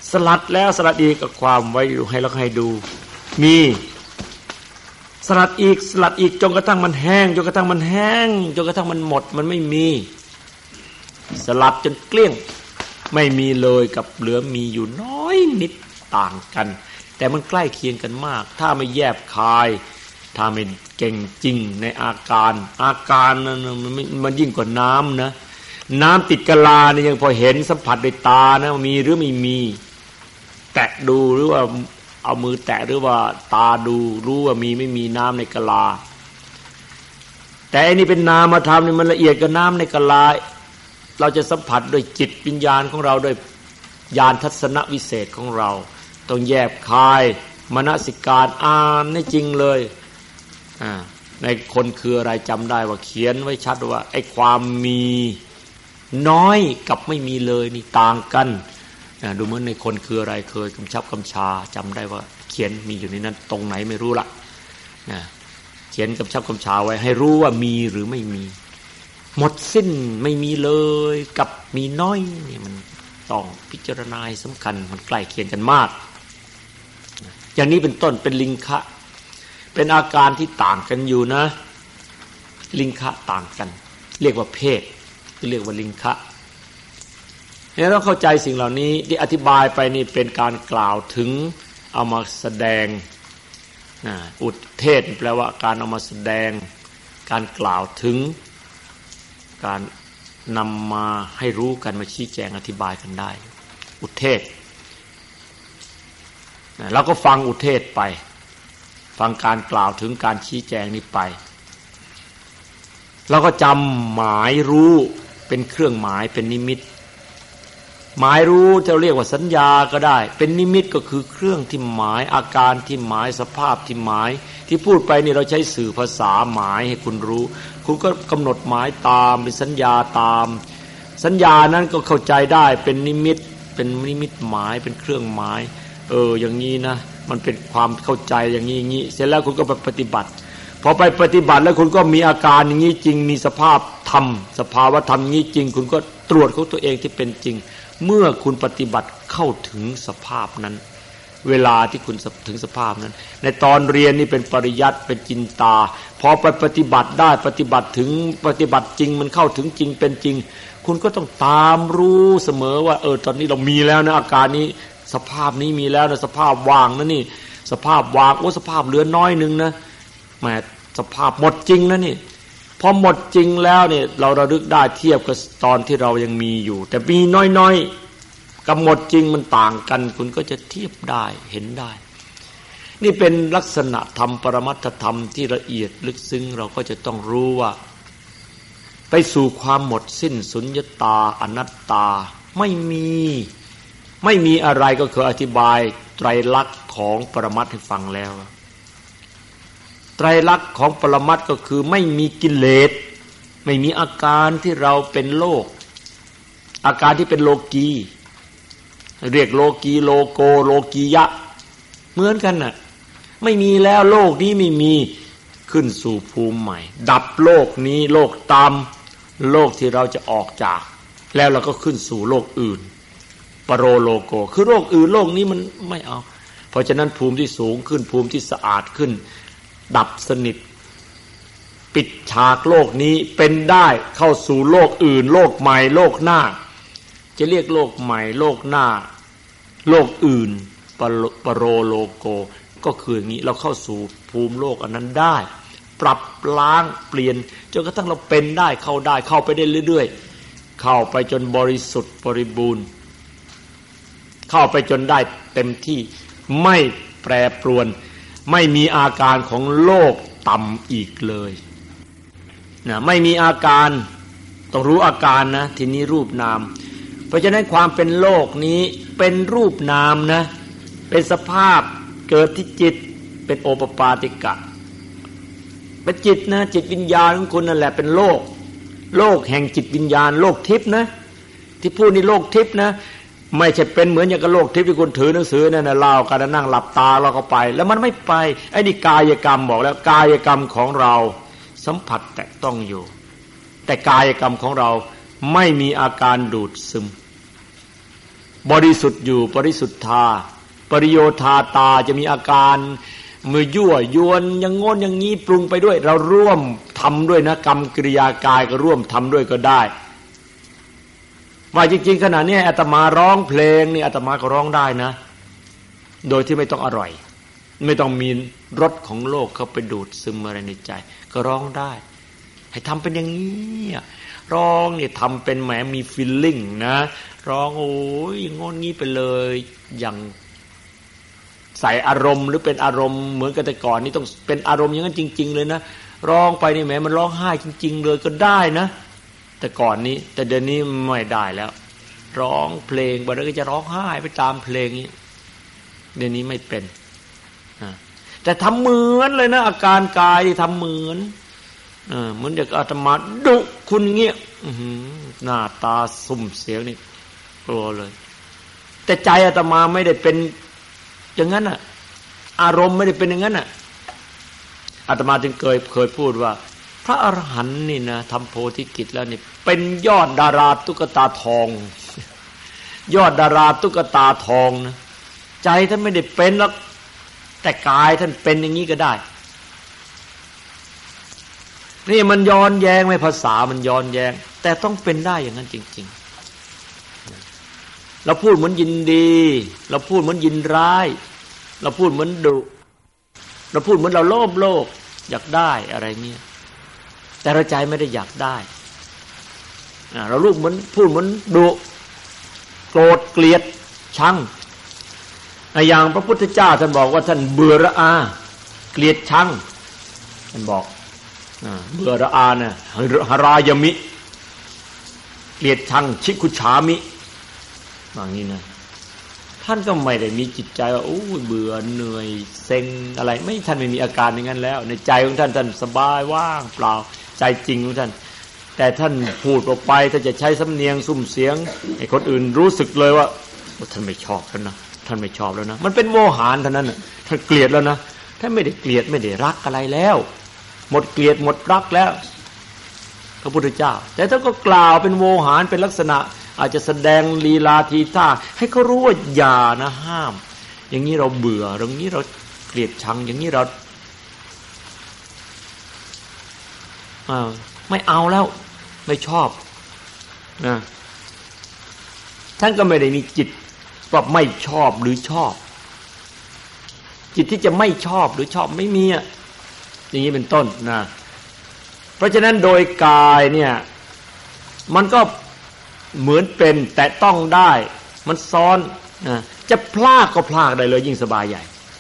สลัดแล้วสลัดอีกกับความไว้ให้เราให้ดูมีสลัดอีกจนกระทั่งมันแห้งจนกระทั่งมันหมดมันไม่มีสลัดจนเกลี้ยงไม่มีเลยกับเหลือมีอยู่น้อยนิดต่างกันแต่มันใกล้เคียงกันมากถ้าไม่แยบคายถ้าไม่เก่งจริงในอาการนั้นมันยิ่งกว่าน้ำนะน้ำติดกะลาเนี่ยยังพอเห็นสัมผัสด้วยตานะมีหรือไม่มีแตะดูหรือว่าเอามือแตะหรือว่าตาดูรู้ว่ามีไม่มีน้ำในกะลาแต่อันนี้เป็นนามธรรมนี่มันละเอียดกว่าน้ำในกะลาเราจะสัมผัสด้วยจิตวิญญาณของเราด้วยญาณทัศนวิเศษของเราต้องแยบคายมนสิการอ่านให้จริงเลยในคนคืออะไรจำได้ว่าเขียนไว้ชัดว่าไอ้ความมีน้อยกับไม่มีเลยนี่ต่างกันดูเหมือนในคนคืออะไรเคยกำชับกำชาจำได้ว่าเขียนมีอยู่ในนั้นตรงไหนไม่รู้ละเขียนกำชับกำชาไว้ให้รู้ว่ามีหรือไม่มีหมดสิ้นไม่มีเลยกับมีน้อยนี่มันต้องพิจารณาสำคัญมันใกล้เคียงกันมากอย่างนี้เป็นต้นเป็นลิงคะเป็นอาการที่ต่างกันอยู่นะลิงคะต่างกันเรียกว่าเพศเรียกว่าลิงคะเนี่ยเราเข้าใจสิ่งเหล่านี้ที่อธิบายไปนี่เป็นการกล่าวถึงเอามาแสดงอุเทศแปลว่าการเอามาแสดงการกล่าวถึงการนำมาให้รู้กันมาชี้แจงอธิบายกันได้อุเทศเราก็ฟังอุเทศไปฟังการกล่าวถึงการชี้แจงนี้ไปเราก็จำหมายรู้เป็นเครื่องหมายเป็นนิมิตหมายรู้จะเรียกว่าสัญญาก็ได้เป็นนิมิตก็คือเครื่องที่หมายอาการที่หมายสภาพที่หมายที่พูดไปนี่เราใช้สื่อภาษาหมายให้คุณรู้คุณก็กำหนดหมายตามเป็นสัญญาตามสัญญานั้นก็เข้าใจได้เป็นนิมิตหมายเป็นเครื่องหมายอย่างนี้นะมันเป็นความเข้าใจอย่างนี้เสร็จแล้วคุณก็ไปปฏิบัติพอไปปฏิบัติแล้วคุณก็มีอาการอย่างนี้จริงมีสภาพธรรมสภาวะธรรมอย่างนี้จริงคุณก็ตรวจของตัวเองที่เป็นจริงเมื่อคุณปฏิบัติเข้าถึงสภาพนั้นเวลาที่คุณถึงสภาพนั้นในตอนเรียนนี่เป็นปริยัติเป็นจินตาพอไปปฏิบัติได้ปฏิบัติถึงปฏิบัติจริงมันเข้าถึงจริงเป็นจริงคุณก็ต้องตามรู้เสมอว่าตอนนี้เรามีแล้วนะอาการนี้สภาพนี้มีแล้วนะสภาพว่างนะนี่สภาพว่างสภาพเหลือน้อยนึงนะแหมสภาพหมดจริงนะนี่พอหมดจริงแล้วเนี่ยเราระลึกได้เทียบกับตอนที่เรายังมีอยู่แต่มีน้อยๆกับหมดจริงมันต่างกันคุณก็จะเทียบได้เห็นได้นี่เป็นลักษณะธรรมปรมัตถธรรมที่ละเอียดลึกซึ้งเราก็จะต้องรู้ว่าไปสู่ความหมดสิ้นสุญญตาอนัตตาไม่มีอะไรก็คืออธิบายไตรลักษณ์ของปรมัตถ์ให้ฟังแล้วไตรลักษณ์ของปรมัตถ์ก็คือไม่มีกิเลสไม่มีอาการที่เราเป็นโลกอาการที่เป็นโลกีเรียกโลกีโลโกโลกียะเหมือนกันน่ะไม่มีแล้วโลกนี้ไม่มีขึ้นสู่ภูมิใหม่ดับโลกนี้โลกตามโลกที่เราจะออกจากแล้วเราก็ขึ้นสู่โลกอื่นปโรโลโกคือโลกอื่นโลกนี้มันไม่เอาเพราะฉะนั้นภูมิที่สูงขึ้นภูมิที่สะอาดขึ้นดับสนิทปิดฉากโลกนี้เป็นได้เข้าสู่โลกอื่นโลกใหม่โลกหน้าจะเรียกโลกใหม่โลกหน้าโลกอื่นปโรโลโกก็คืออย่างนี้เราเข้าสู่ภูมิโลกอันนั้นได้ปรับล้างเปลี่ยนจนกระทั่งเราเป็นได้เข้าไปได้เรื่อยๆเข้าไปจนบริสุทธิ์บริบูรณ์เข้าไปจนได้เต็มที่ไม่แปรปรวนไม่มีอาการของโลกต่ำอีกเลยนะไม่มีอาการต้องรู้อาการนะทีนี้รูปนามเพราะฉะนั้นความเป็นโลกนี้เป็นรูปนามนะเป็นสภาพเกิดที่จิตเป็นโอปปาติกะเป็นจิตนะจิตวิญญาณของคุณนั่นแหละเป็นโลกแห่งจิตวิญญาณโลกทิพย์นะที่พูดนี่โลกทิพย์นะไม่ใช่เป็นเหมือนอย่างกับโลกทิพย์ที่คุณถือหนังสือนั่นน่ะเล่ากันนั่งหลับตาเราก็ไปแล้วมันไม่ไปไอ้นี่กายกรรมบอกแล้วกายกรรมของเราสัมผัสแตะต้องอยู่แต่กายกรรมของเราไม่มีอาการดูดซึมบริสุทธิ์อยู่ปริสุทธาปริโยธาตาจะมีอาการมือยั่วยวนอย่างงอนอย่างนี้ปรุงไปด้วยเราร่วมทำด้วยนะกรรมกิริยากายก็ร่วมทำด้วยก็ได้ว่าจริงๆขณะนี้อาตมาร้องเพลงนี่อาตมาก็ร้องได้นะโดยที่ไม่ต้องอร่อยไม่ต้องมีรสของโลกเข้าไปดูดซึมอะไรในใจก็ร้องได้ให้ทำเป็นอย่างนี้ร้องเนี่ยทำเป็นแหมมีฟีลลิ่งนะร้องโอ้ยงอนงี้ไปเลยอย่างใส่อารมณ์หรือเป็นอารมณ์เหมือนกับแต่ก่อนนี่ต้องเป็นอารมณ์อย่างนั้นจริงๆเลยนะร้องไปนี่แหมมันร้องไห้จริงๆเลยก็ได้นะแต่ก่อนนี้แต่เดี๋ยวนี้ไม่ได้แล้วร้องเพลงบางทีก็จะร้องไห้ไปตามเพลงนี้เดี๋ยวนี้ไม่เป็นแต่ทำเหมือนเลยนะอาการกายที่ทำเหมือนเด็กอาตมาดุคุณเงี้ยหน้าตาสุ่มเสียงนี่กลัวเลยแต่ใจอาตมาไม่ได้เป็นอย่างนั้นน่ะอารมณ์ไม่ได้เป็นอย่างนั้นน่ะอาตมาจึงเคยพูดว่าพระอรหันต์นี่นะทำโพธิกิจแล้วนี่เป็นยอดดาราตุ๊กตาทองยอดดาราตุ๊กตาทองนะใจท่านไม่ได้เป็นแล้วแต่กายท่านเป็นอย่างนี้ก็ได้นี่มันย้อนแย้งไหมภาษามันย้อนแย้งแต่ต้องเป็นได้อย่างนั้นจริงๆเราพูดเหมือนยินดีเราพูดเหมือนยินร้ายเราพูดเหมือนดุเราพูดเหมือนเราโลภอยากได้อะไรเนี่ยแต่เราใจไม่ได้อยากได้เราพูดเหมือนดุโกรธเกลียดชังอย่างพระพุทธเจ้าท่านบอกว่าท่านเบื่อระอาเกลียดชังท่านบอกเบื่อระอาเนี่ยหรายมิเกลียดชังชิคุฉามิอย่างนี้นะท่านก็ไม่ได้มีจิตใจว่าโอ้เบื่อเหนื่อยเซ็งอะไรไม่ท่านไม่มีอาการอย่างนั้นแล้วในใจของท่านสบายว่างเปล่าใจจริงของท่านแต่ท่านพูดออกไปถ้าจะใช้สำเนียงซุ่มเสียงให้คนอื่นรู้สึกเลยว่าท่านไม่ชอบแล้วนะท่านไม่ชอบแล้วนะมันเป็นโมหะเท่านั้นน่ะท่านเกลียดแล้วนะท่านไม่ได้เกลียดไม่ได้รักอะไรแล้วหมดเกลียดหมดรักแล้วพระพุทธเจ้าแต่ท่านก็กล่าวเป็นโมหะเป็นลักษณะอาจจะแสดงลีลาทีท่าให้เขารู้ว่าอย่านะห้ามอย่างนี้เราเบื่ออย่างนี้เราเกลียดชังอย่างนี้เราไม่เอาแล้วไม่ชอบนะท่านก็ไม่ได้มีจิตว่าไม่ชอบหรือชอบจิตที่จะไม่ชอบหรือชอบไม่มีอย่างนี้เป็นต้นนะเพราะฉะนั้นโดยกายเนี่ยมันก็เหมือนเป็นแต่ต้องได้มันซ้อนนะจะพลากก็พลากได้เลยยิ่งสบายใหญ่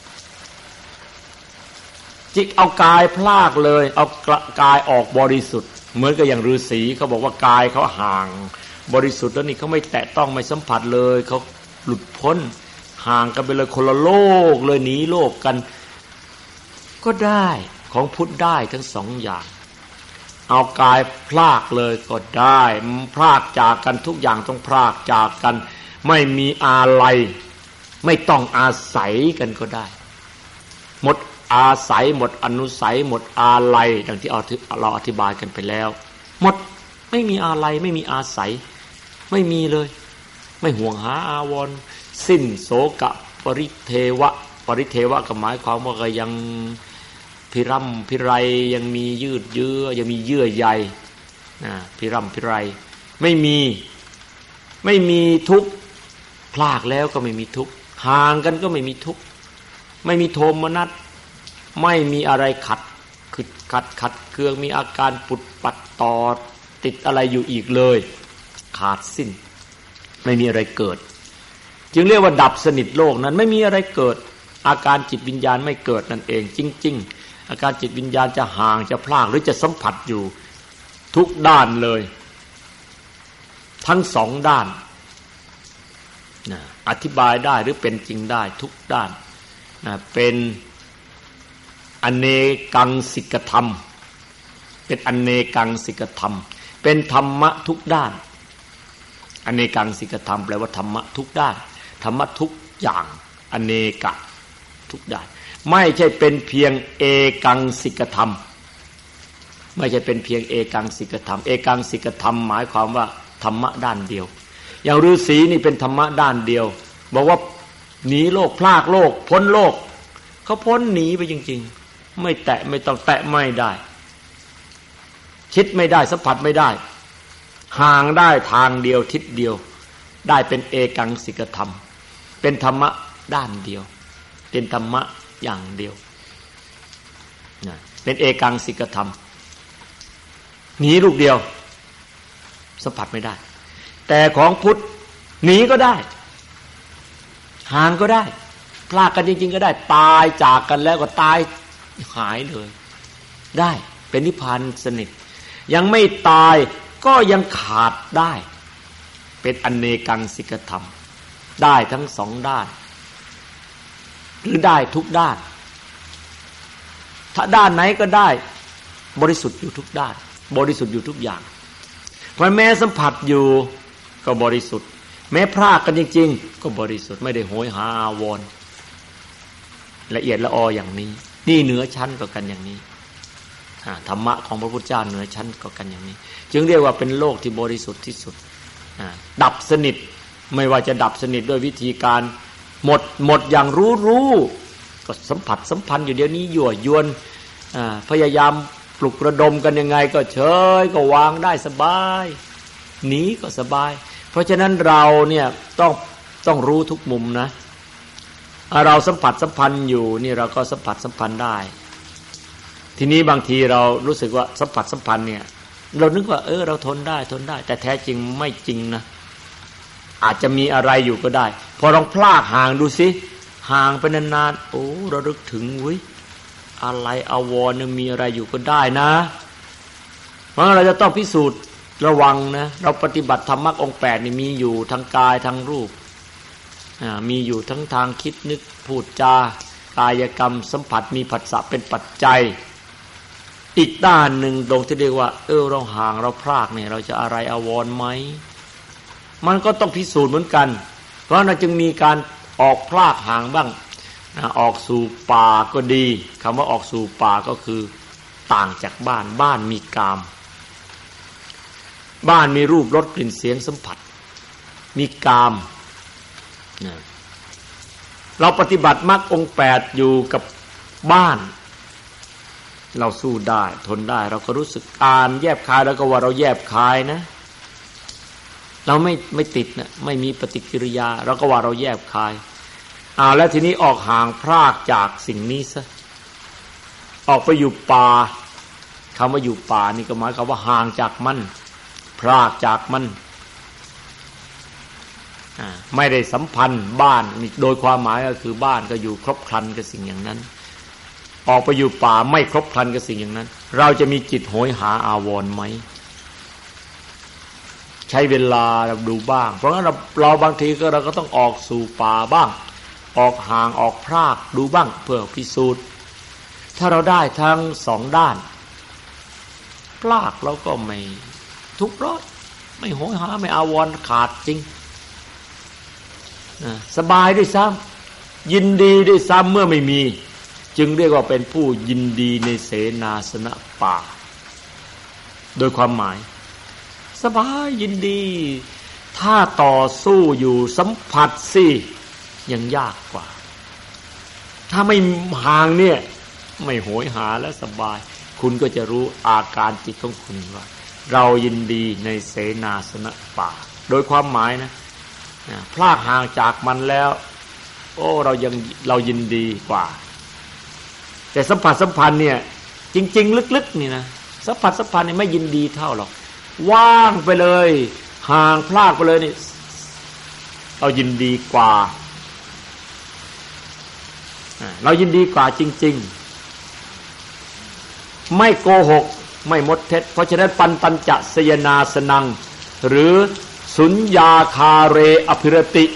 จิตเอากายพลากเลยเอากายออกบริสุทธิ์เหมือนกับอย่างฤาษีเขาบอกว่ากายเขาห่างบริสุทธิ์แล้วนี่เขาไม่แตะต้องไม่สัมผัสเลยเขาหลุดพ้นห่างกันไปเลยคนละโลกเลยหนีโลกกันก็ได้ของพุทธได้ทั้งสองอย่างเอากายพลากเลยก็ได้พลากจากกันทุกอย่างต้องพลากจากกันไม่มีอาลัยไม่ต้องอาศัยกันก็ได้หมดอาศัยหมดอนุสัยหมดอาลัยดังที่เราอธิบายกันไปแล้วหมดไม่มีอาลัยไม่มีอาศัยไม่มีเลยไม่ห่วงหาอาวรณ์สิ้นโสกะปริเทวะก็หมายความว่าก็ยังพิรัมพิไรยังมียืดเยื้อยังมีเยื่อใยพิรัมพิไรไม่มีทุกข์พลากแล้วก็ไม่มีทุกข์ห่างกันก็ไม่มีทุกข์ไม่มีโทมนัสไม่มีอะไรขัดเคืองมีอาการปุดปัดต่อติดอะไรอยู่อีกเลยขาดสิ้นไม่มีอะไรเกิดจึงเรียกว่าดับสนิทโลกนั้นไม่มีอะไรเกิดอาการจิตวิญญาณไม่เกิดนั่นเองจริงๆอาการจิตวิญญาณจะห่างจะพลากหรือจะสัมผัสอยู่ทุกด้านเลยทั้งสองด้านอธิบายได้หรือเป็นจริงได้ทุกด้านเป็นอเนกังสิกธรรมเป็นอเนกังสิกธรรมเป็นธรรมะทุกด้านอเนกังสิกธรรมแปลว่าธรรมะทุกด้านธรรมะทุกอย่างอเนกะทุกด้านไม่ใช่เป็นเพียงเอกังสิกธรรมไม่ใช่เป็นเพียงเอกังสิกธรรมเอกังสิกธรรมหมายความว่าธรรมะด้านเดียวอย่างฤาษีนี่เป็นธรรมะด้านเดียวบอกว่าหนีโลกพลากโลกพ้นโลกเขาพ้นหนีไปจริงๆไม่แตะไม่ต้องแตะไม่ได้คิดไม่ได้สัมผัสไม่ได้ห่างได้ทางเดียวทิศเดียวได้เป็นเอกังสิกธรรมเป็นธรรมะด้านเดียวเป็นธรรมะอย่างเดียวเป็นเอกังสิกธรรมหนีลูกเดียวสัมผัสไม่ได้แต่ของพุทธหนีก็ได้ห่างก็ได้พลากกันจริงๆก็ได้ตายจากกันแล้วก็ตายหายเลยได้เป็นนิพพานสนิทยังไม่ตายก็ยังขาดได้เป็นอเนกังสิกธรรมได้ทั้งสองด้านหรือได้ทุกด้านถ้าด้านไหนก็ได้บริสุทธิ์อยู่ทุกด้านบริสุทธิ์อยู่ทุกอย่างเพราะแม้สัมผัสอยู่ก็บริสุทธิ์แม้พรากกันจริงๆก็บริสุทธิ์ไม่ได้โหยหาอาวรณ์ละเอียดละอออย่างนี้นี่เหนือชั้นกว่ากันอย่างนี้ธรรมะของพระพุทธเจ้าเหนือชั้นกว่ากันอย่างนี้จึงเรียกว่าเป็นโลกที่บริสุทธิ์ที่สุดดับสนิทไม่ว่าจะดับสนิทด้วยวิธีการหมดอย่างรู้ก็สัมผัสสัมพันธ์อยู่เดี๋ยวนี้ยั่วยวนพยายามปลุกระดมกันยังไงก็เฉยก็วางได้สบายหนีก็สบายเพราะฉะนั้นเราเนี่ยต้องรู้ทุกมุมนะเราสัมผัสสัมพันธ์อยู่นี่เราก็สัมผัสสัมพันธ์ได้ทีนี้บางทีเรารู้สึกว่าสัมผัสสัมพันธ์เนี่ยเรานึกว่าเราทนได้แต่แท้จริงไม่จริงนะอาจจะมีอะไรอยู่ก็ได้พอลองพลากห่างดูสิห่างไปนานๆโอ้เราลึกถึงวิอะไรอาวรณ์มีอะไรอยู่ก็ได้นะเพราะเราจะต้องพิสูจน์ระวังนะเราปฏิบัติธรรมมรรคองค์8นี่มีอยู่ทั้งกายทั้งรูปมีอยู่ทั้งทางคิดนึกพูดจากายกรรมสัมผัสมีผัสสะเป็นปัจจัยอีกด้านหนึ่งตรงที่เรียกว่าเราห่างเราพรากเนี่ยเราจะอะไรอาวรณ์ไหมมันก็ต้องพิสูจน์เหมือนกันเพราะนั้นจึงมีการออกพรากห่างบ้างออกสู่ป่าก็ดีคำว่าออกสู่ป่าก็คือต่างจากบ้านมีกามบ้านมีรูปรสกลิ่นเสียงสัมผัสมีกามเราปฏิบัติมรรคองค์8อยู่กับบ้านเราสู้ได้ทนได้เราก็รู้สึกการแยบคายแล้วก็ว่าเราแยบคายนะเราไม่ติดนะไม่มีปฏิกิริยาเราก็ว่าเราแยบคายแล้วทีนี้ออกห่างพรากจากสิ่งนี้ซะออกไปอยู่ป่าคำว่าอยู่ป่านี่ก็หมายความว่าห่างจากมันพรากจากมันไม่ได้สัมพันธ์บ้านนี่โดยความหมายก็คือบ้านก็อยู่ครบครันกับสิ่งอย่างนั้นออกไปอยู่ป่าไม่ครบครันกับสิ่งอย่างนั้นเราจะมีจิตโหยหาอาวรณ์ไหมใช้เวลาเราดูบ้างเพราะงั้นเราบางทีก็เราก็ต้องออกสู่ป่าบ้างออกห่างออกพรากดูบ้างเพื่อพิสูจน์ถ้าเราได้ทั้งสองด้านพรากเราก็ไม่ทุกข์ร้อนไม่โหยหาไม่อาวรณ์ขาดจริงสบายด้วยซ้ำยินดีด้วยซ้ำเมื่อไม่มีจึงเรียกว่าเป็นผู้ยินดีในเสนาสนะป่าโดยความหมายสบายยินดีถ้าต่อสู้อยู่สัมผัสสิยังยากกว่าถ้าไม่ห่างเนี่ยไม่โหยหาและสบายคุณก็จะรู้อาการจิตของคุณว่าเรายินดีในเสนาสนะป่าโดยความหมายนะพลากห่างจากมันแล้วเรายินดีกว่าแต่สัมผัสสัมพันธ์เนี่ยจริงๆลึกๆนี่นะสัมผัสสัมพันธ์นี่ไม่ยินดีเท่าหรอกว่างไปเลยห่างพลากไปเลยนี่เรายินดีกว่าเรายินดีกว่าจริงๆไม่โกหกไม่มดเท็จเพราะฉะนั้นปันตัญจะสยนาสนังหรือสุญญาคาเรอภิรติ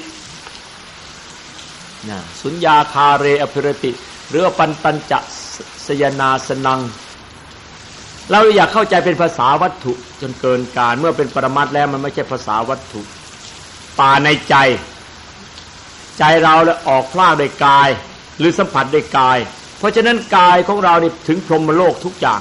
สุญญาคาเรอภิรติหรือปันตัญจะสยนาสนังเราอยากเข้าใจเป็นภาษาวัตถุจนเกินการเมื่อเป็นปรมัตถ์แล้วมันไม่ใช่ภาษาวัตถุป่าในใจเราแล้วออกพลากด้วยกายหรือสัมผัสด้วยกายเพราะฉะนั้นกายของเรานี่ถึงพรหมโลกทุกอย่าง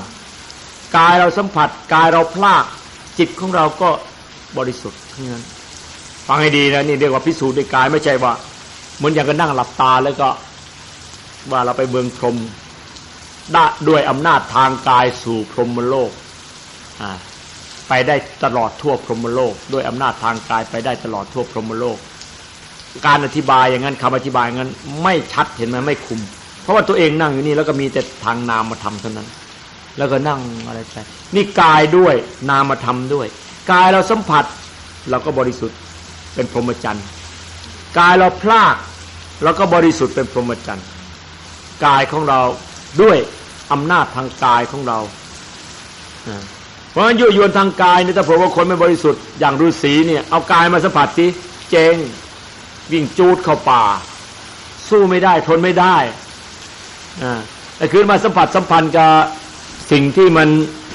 กายเราสัมผัสกายเราพลากจิตของเราก็บริสุทธิ์ทั้งนั้นฟังให้ดีนะนี่เรียกว่าพิสูจน์ด้วยกายไม่ใช่ว่าเหมือนอย่างก็นั่งหลับตาแล้วก็ว่าเราไปเมืองพรหมด้วยอำนาจทางกายสู่พรหมโลกไปได้ตลอดทั่วพรหมโลกด้วยอำนาจทางกายไปได้ตลอดทั่วพรหมโลกการอธิบายอย่างนั้นคำอธิบายอย่างนั้นไม่ชัดเห็นไหมไม่คุมเพราะว่าตัวเองนั่งอยู่นี่แล้วก็มีแต่ทางนามธรรมเท่านั้นแล้วก็นั่งอะไรไปนี่กายด้วยนามธรรมด้วยกายเราสัมผัสเราก็บริสุทธิ์เป็นพรหมจรรย์กายเราพลากเราก็บริสุทธิ์เป็นพรหมจรรย์กายของเราด้วยอำนาจทางกายของเราเพราะฉะนั้นยั่วยวนทางกายนี่ถ้าผมว่าคนไม่บริสุทธิ์อย่างฤาษีเนี่ยเอากายมาสัมผัสสิเจงวิ่งจูดเข้าป่าสู้ไม่ได้ทนไม่ได้แต่คืนมาสัมผัสสัมพันธ์กับสิ่งที่มัน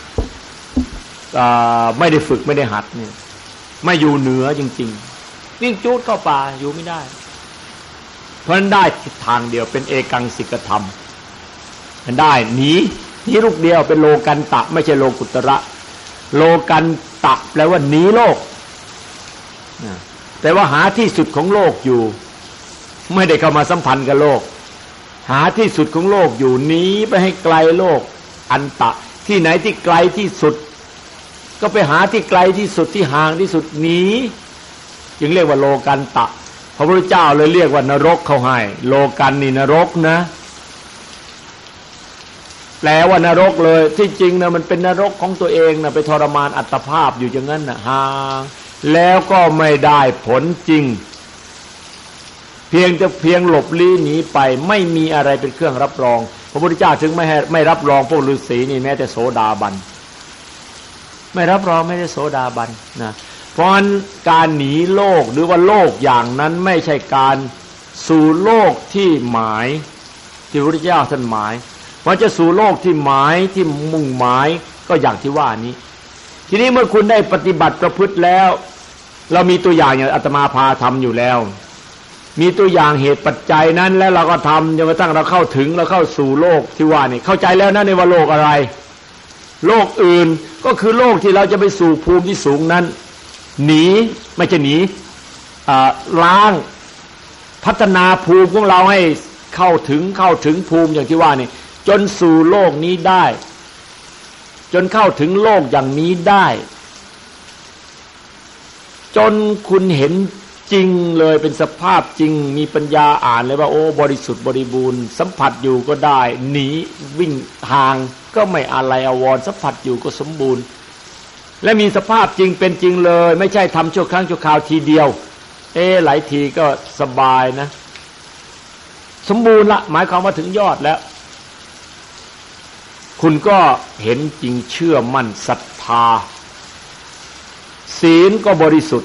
ไม่ได้ฝึกไม่ได้หัดเนี่ยไม่อยู่เหนือจริงๆวิ่งจูดเข้าป่าอยู่ไม่ได้เพราะนั้นได้ทางเดียวเป็นเอกังสิกธรรมมันได้หนีลูกเดียวเป็นโลกันตะไม่ใช่โลกุตระโลกันตะแปลว่าหนีโลกแต่ว่าหาที่สุดของโลกอยู่ไม่ได้เข้ามาสัมพันธ์กับโลกหาที่สุดของโลกอยู่หนีไปให้ไกลโลกอันตะที่ไหนที่ไกลที่สุดก็ไปหาที่ไกลที่สุดที่ห่างที่สุดหนีจึงเรียกว่าโลกันตะพระพุทธเจ้าเลยเรียกว่านรกเขาให้โลกันนี่นรกนะแปลว่านรกเลยที่จริงนะมันเป็นนรกของตัวเองนะไปทรมานอัตภาพอยู่อย่างนั้นนะห่างแล้วก็ไม่ได้ผลจริงเพียงหลบลี้หนีไปไม่มีอะไรเป็นเครื่องรับรองพระพุทธเจ้าถึงไม่รับรองพวกฤาษีนี่แม้แต่โสดาบันไม่รับรองไม่ได้โสดาบันนะเพราะฉะนั้นการหนีโลกหรือว่าโลกอย่างนั้นไม่ใช่การสู่โลกที่หมายที่พระพุทธเจ้าท่านหมายว่าจะสู่โลกที่หมายที่มุ่งหมายก็อย่างที่ว่านี้ทีนี้เมื่อคุณได้ปฏิบัติประพฤติแล้วเรามีตัวอย่างอย่างอาตมาพาทำอยู่แล้วมีตัวอย่างเหตุปัจจัยนั้นแล้วเราก็ทำจนกระทั่งเราเข้าถึงเราเข้าสู่โลกที่ว่านี่เข้าใจแล้วนะในว่าโลกอะไรโลกอื่นก็คือโลกที่เราจะไปสู่ภูมิที่สูงนั้นหนีไม่ใช่หนีล้างพัฒนาภูมิของเราให้เข้าถึงภูมิอย่างที่ว่านี่จนสู่โลกนี้ได้จนเข้าถึงโลกอย่างนี้ได้จนคุณเห็นจริงเลยเป็นสภาพจริงมีปัญญาอ่านเลยว่าโอ้บริสุทธิ์บริบูรณ์สัมผัสอยู่ก็ได้หนีวิ่งทางก็ไม่อะไรอาวรณ์สัมผัสอยู่ก็สมบูรณ์และมีสภาพจริงเป็นจริงเลยไม่ใช่ทำชั่วครั้งชั่วคราวทีเดียวหลายทีก็สบายนะสมบูรณ์ละหมายความว่าถึงยอดแล้วคุณก็เห็นจริงเชื่อมั่นศรัทธาศีลก็บริสุทธิ์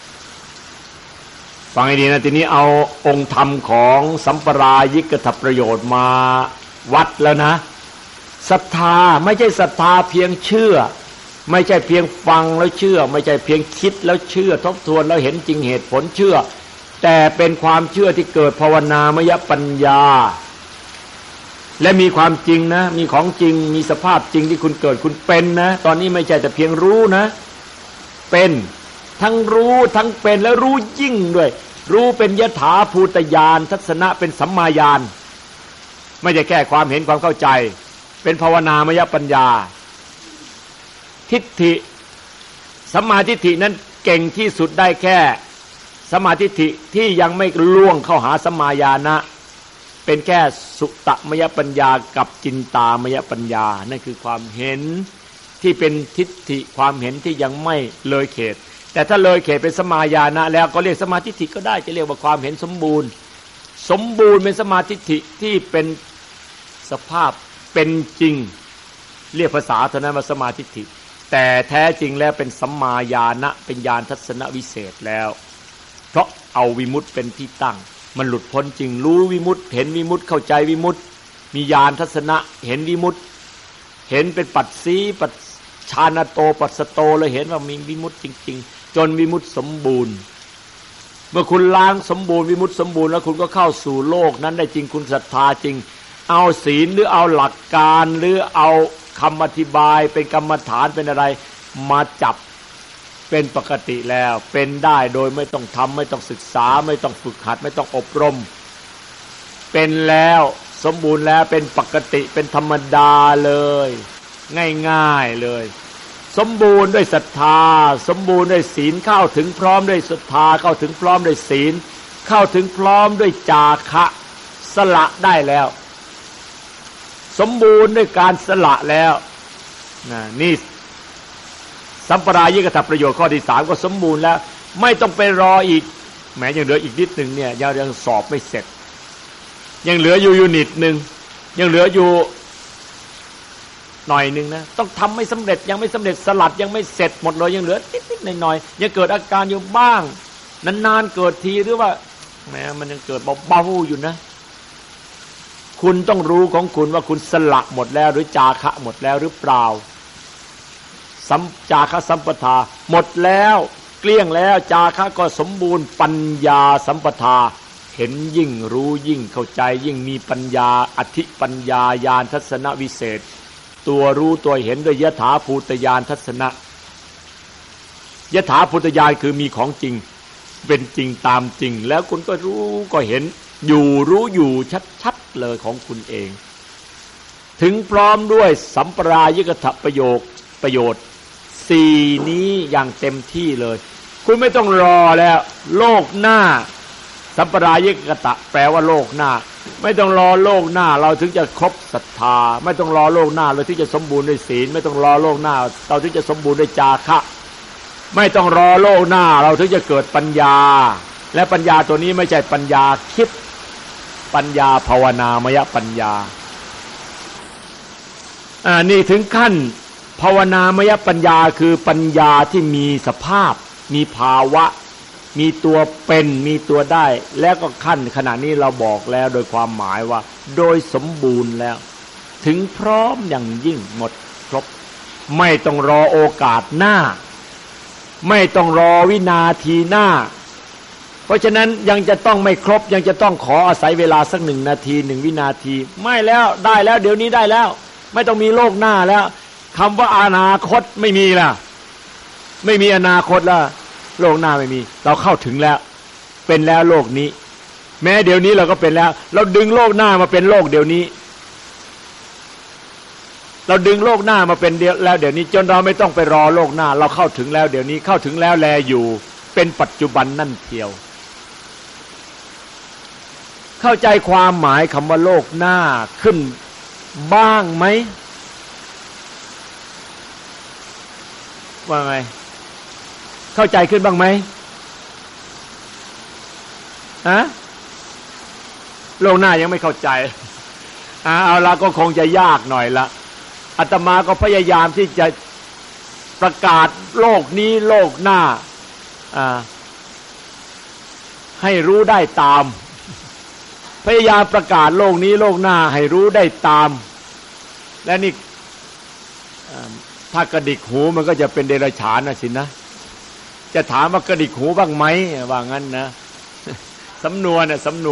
ฟังให้ดีนะทีนี้เอาองค์ธรรมของสัมปรายิกถประโยชน์มาวัดแล้วนะศรัทธาไม่ใช่ศรัทธาเพียงเชื่อไม่ใช่เพียงฟังแล้วเชื่อไม่ใช่เพียงคิดแล้วเชื่อทบทวนแล้วเห็นจริงเหตุผลเชื่อแต่เป็นความเชื่อที่เกิดภาวนามยปัญญาและมีความจริงนะมีของจริงมีสภาพจริงที่คุณเกิดคุณเป็นนะตอนนี้ไม่ใช่แต่เพียงรู้นะเป็นทั้งรู้ทั้งเป็นและรู้ยิ่งด้วยรู้เป็นยถาภูตญาณทัศนะเป็นสัมมาญาณไม่ใช่แค่ความเห็นความเข้าใจเป็นภาวนามยปัญญาทิฏฐิสัมมาทิฏฐินั้นเก่งที่สุดได้แค่สัมมาทิฏฐิที่ยังไม่ล่วงเข้าหาสัมมาญาณะเป็นแค่สุตตมยปัญญากับจินตามยปัญญานั่นคือความเห็นที่เป็นทิฏฐิความเห็นที่ยังไม่เลยเขตแต่ถ้าเลยเขตเป็นสัมมาญาณะแล้วก็เรียกสัมมาทิฏฐิก็ได้จะเรียกว่าความเห็นสมบูรณ์เป็นสัมมาทิฏฐิที่เป็นสภาพเป็นจริงเรียกภาษาเท่านั้นว่าสัมมาทิฏฐิแต่แท้จริงแล้วเป็นสัมมาญาณะเป็นญาณทัศนวิเศษแล้วเพราะเอาวิมุตติเป็นที่ตั้งมันหลุดพ้นจริงรู้วิมุตติเห็นวิมุตติเข้าใจวิมุตติมีญาณทัศนะเห็นวิมุตติเห็นเป็นปัจสีปัจชานะโตปัสสโตเลยเห็นว่ามีวิมุตติจริงๆจนวิมุตติสมบูรณ์เมื่อคุณล้างสมบูรณ์วิมุตติสมบูรณ์แล้วคุณก็เข้าสู่โลกนั้นได้จริงคุณศรัทธาจริงเอาศีลหรือเอาหลักการหรือเอาคำอธิบายเป็นกรรมฐานเป็นอะไรมาจับเป็นปกติแล้วเป็นได้โดยไม่ต้องทำไม่ต้องศึกษาไม่ต้องฝึกหัดไม่ต้องอบรมเป็นแล้วสมบูรณ์แล้วเป็นปกติเป็นธรรมดาเลยง่ายๆเลยสมบูรณ์ด้วยศรัทธาสมบูรณ์ด้วยศีลเข้าถึงพร้อมด้วยศรัทธาเข้าถึงพร้อมด้วยศีลเข้าถึงพร้อมด้วยจาคะสละได้แล้วสมบูรณ์ด้วยการสละแล้วนี่สัมปรายิกถประโยชน์ข้อที่3ก็สมบูรณ์แล้วไม่ต้องไปรออีกแม้ยังเหลืออีกนิดนึงเนี่ยยังสอบไม่เสร็จยังเหลืออยู่ยูนิตนึงยังเหลืออยู่หน่อยนึงนะต้องทำไม่สำเร็จยังไม่สำเร็จสลัดยังไม่เสร็จหมดเลยยังเหลือนิดๆหน่อยๆยังเกิดอาการอยู่บ้างนานๆเกิดทีหรือว่าแม้มันยังเกิดเบาๆอยู่นะคุณต้องรู้ของคุณว่าคุณสละหมดแล้วหรือจาคะหมดแล้วหรือเปล่าจาคะสัมปทาหมดแล้วเกลี้ยงแล้วจาคะก็สมบูรณ์ปัญญาสัมปทาเห็นยิ่งรู้ยิ่งเข้าใจยิ่งมีปัญญาอธิปัญญาญาณทัศนวิเศษตัวรู้ตัวเห็นด้วยยถาภูตญาณทัศนะยถาภูตญาณคือมีของจริงเป็นจริงตามจริงแล้วคุณก็รู้ก็เห็นอยู่รู้อยู่ชัดๆเลยของคุณเองถึงพร้อมด้วยสัมปรายิกถประโยชน์4นี้อย่างเต็มที่เลยคุณไม่ต้องรอแล้วโลกหน้าสัมปรายิกตะแปลว่าโลกหน้าไม่ต้องรอโลกหน้าเราถึงจะครบศรัทธาไม่ต้องรอโลกหน้าเราถึงจะสมบูรณ์ด้วยศีลไม่ต้องรอโลกหน้าเราถึงจะสมบูรณ์ด้วยจาคะไม่ต้องรอโลกหน้าเราถึงจะเกิดปัญญาและปัญญาตัวนี้ไม่ใช่ปัญญาคิดปัญญาภาวนามยปัญญานี่ถึงขั้นภาวนามยปัญญาคือปัญญาที่มีสภาพมีภาวะมีตัวเป็นมีตัวได้แล้วก็ขั้นขณะนี้เราบอกแล้วโดยความหมายว่าโดยสมบูรณ์แล้วถึงพร้อมอย่างยิ่งหมดครบไม่ต้องรอโอกาสหน้าไม่ต้องรอวินาทีหน้าเพราะฉะนั้นยังจะต้องไม่ครบยังจะต้องขออาศัยเวลาสัก1 นาที1 วินาทีไม่แล้วได้แล้วเดี๋ยวนี้ได้แล้วไม่ต้องมีโลกหน้าแล้วคำว่าอนาคตไม่มีล่ะไม่มีอนาคตแล้วโลกหน้าไม่มีเราเข้าถึงแล้วเป็นแล้วโลกนี้แม้เดี๋ยวนี้เราก็เป็นแล้วเราดึงโลกหน้ามาเป็นโลกเดี๋ยวนี้เราดึงโลกหน้ามาเป็นแล้วเดี๋ยวนี้จนเราไม่ต้องไปรอโลกหน้าเราเข้าถึงแล้วเดี๋ยวนี้เข้าถึงแล้วแลอยู่เป็นปัจจุบันนั่นเทียวเข้าใจความหมายคำว่าโลกหน้าขึ้นบ้างไหมว่าไงเข้าใจขึ้นบ้างไหมโลกหน้ายังไม่เข้าใจเอาละก็คงจะยากหน่อยละอาตมาก็พยายามที่จะประกาศโลกนี้โลกหน้าให้รู้ได้ตามพยายามประกาศโลกนี้โลกหน้าให้รู้ได้ตามและนี่ถ้ากระดิกหูมันก็จะเป็นเดรัจฉานนะสินะจะถามว่ากระดิกหูบ้างไหมว่างั้นนะสำนวน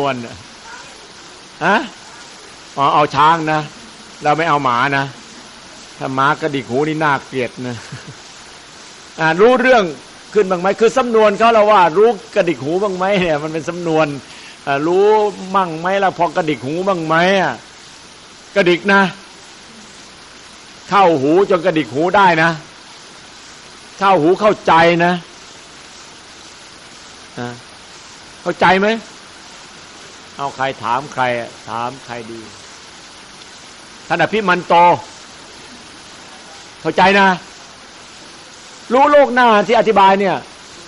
เอาช้างนะเราไม่เอาหมานะถ้าหมากระดิกหูนี่น่าเกลียดนะรู้เรื่องขึ้นบ้างไหมคือสำนวนเขาเราว่ารู้กระดิกหูบ้างไหมเนี่ยมันเป็นสำนวนรู้มั่งไหมล่ะพอกระดิกหูบ้างไหมกระดิกนะเข้าหูจนกระดิกหูได้นะเข้าหูเข้าใจนะเข้าใจไหมเอาใครถามใครถามใครดีท่านอภิมันโตเข้าใจนะรู้โลกหน้าที่อธิบายเนี่ย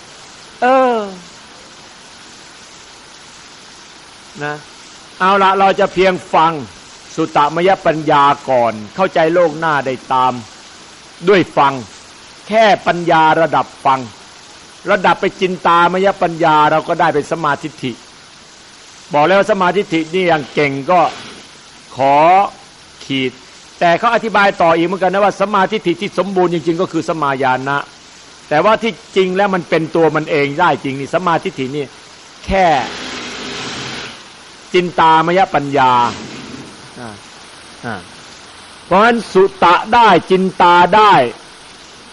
นะเอาละเราจะเพียงฟังสุตตมยปัญญาก่อนเข้าใจโลกหน้าได้ตามด้วยฟังแค่ปัญญาระดับฟังระดับไปจินตามยปัญญาเราก็ได้เป็นสมาธิฐิบอกแล้วสมาธิฐินี่อย่างเก่งก็ขอขีดแต่เขาอธิบายต่ออีกเหมือนกันนะว่าสมาธิฐิที่สมบูรณ์จริงๆก็คือสมาญาณะแต่ว่าที่จริงแล้วมันเป็นตัวมันเองได้จริงนี่สมาธิฐินี่แค่จินตามยปัญญาเพราะฉะนั้นสุตะได้จินตาได้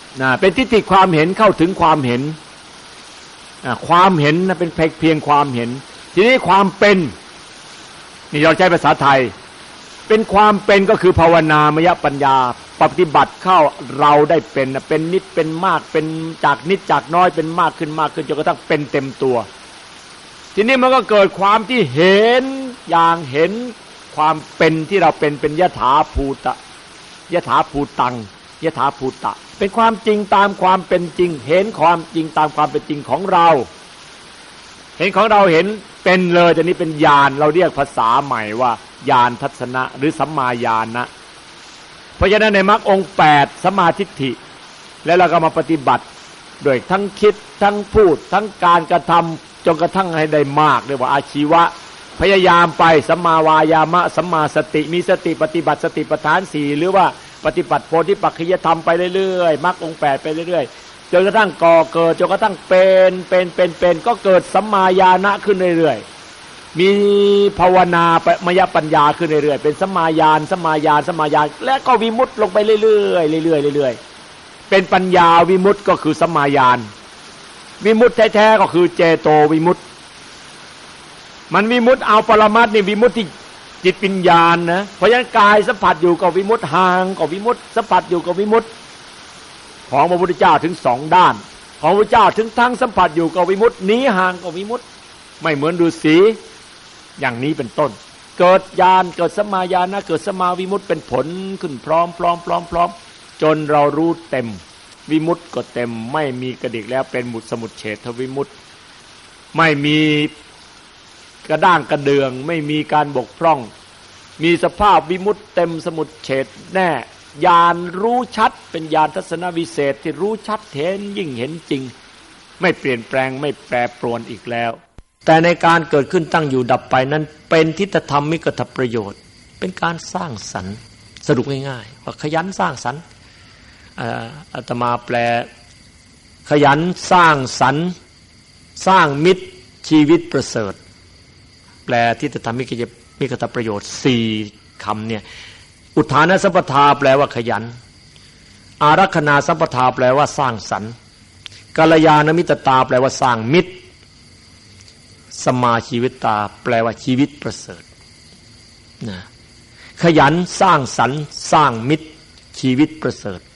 เป็นทิฏฐิความเห็นเข้าถึงความเห็นความเห็นนะเป็นเพียงความเห็นทีนี้ความเป็นนี่เราใช้ภาษาไทยเป็นความเป็นก็คือภาวนามยปัญญาปฏิบัติเข้าเราได้เป็นนิดเป็นมากเป็นจากนิดจากน้อยเป็นมากขึ้นจนกระทั่งเป็นเต็มตัวทีนี้มันก็เกิดความที่เห็นอย่างเห็นความเป็นที่เราเป็นยถาภูตะยถาภูตังยถาภูตะเป็นความจริงตามความเป็นจริงเห็นความจริงตามความเป็นจริงของเราเห็นของเราเห็นเป็นเลยแต่นี้เป็นญาณเราเรียกภาษาใหม่ว่าญาณทัศนะหรือสัมมาญาณนะเพราะฉะนั้นในมรรคองค์8สัมมาทิฏฐิแล้วเราก็มาปฏิบัติโดยทั้งคิดทั้งพูดทั้งการกระทำจนกระทั่งให้ได้มากเรียกว่าอาชีวะพยายามไปสัมมาวายามะสัมมาสติมีสติปฏิบัติสติปัฏฐาน4หรือว่าปฏิบัติโพธิปักขิยธรรมไปเรื่อยๆมรรคองค์8ไปเรื่อยๆจนกระทั่งก่อเกิดจนกระทั่งเป็นก็เกิดสัมมาญาณะขึ้นเรื่อยๆมีภาวนามยปัญญาขึ้นเรื่อยๆเป็นสัมมาญาณและก็วิมุตติลงไปเรื่อยๆเป็นปัญญาวิมุตติก็คือสัมมาญาณวิมุตติแท้ๆก็คือเจโตวิมุตติมันวิมุตติเอาปรมัตถ์นี่วิมุตติจิตวิญญาณนะเพราะฉะนั้นกายสัมผัสอยู่กับวิมุตติห่างกับวิมุตติสัมผัสอยู่กับวิมุตติของพระพุทธเจ้าถึง2ด้านของพระพุทธเจ้าถึงทั้งสัมผัสอยู่กับวิมุตติหนีห่างกับวิมุตติไม่เหมือนฤาษีอย่างนี้เป็นต้นเกิดญาณเกิดสัมมาญาณเกิดสัมมาวิมุตติเป็นผลขึ้นพร้อมจนเรารู้เต็มวิมุตติก็เต็มไม่มีกระดิกแล้วเป็นสมุจเฉทวิมุตติไม่มีกระด้างกระเดืองไม่มีการบกพร่องมีสภาพวิมุตติเต็มสมุจเฉทแน่ญาณรู้ชัดเป็นญาณทัศนวิเศษที่รู้ชัดเห็นยิ่งเห็นจริงไม่เปลี่ยนแปลงไม่แปรปรวนอีกแล้วแต่ในการเกิดขึ้นตั้งอยู่ดับไปนั้นเป็นทิฏฐธรรมิกถประโยชน์เป็นการสร้างสรรค์สรุปง่ายๆว่าขยันสร้างสรรค์อาตมาแปลขยันสร้างสรรค์สร้างมิตรชีวิตประเสริฐแปลทิฏฐธรรมิกถประโยชน์4คำเนี่ยอุทานสัมปทาแปลว่าขยันอารักขณาสัมปทาแปลว่าสร้างสรรค์กัลยาณมิตรตาแปลว่าสร้างมิตรสมาชีวิตตาแปลว่าชีวิตประเสริฐนะขยันสร้างสรรค์สร้างมิตรชีวิตประเสริฐ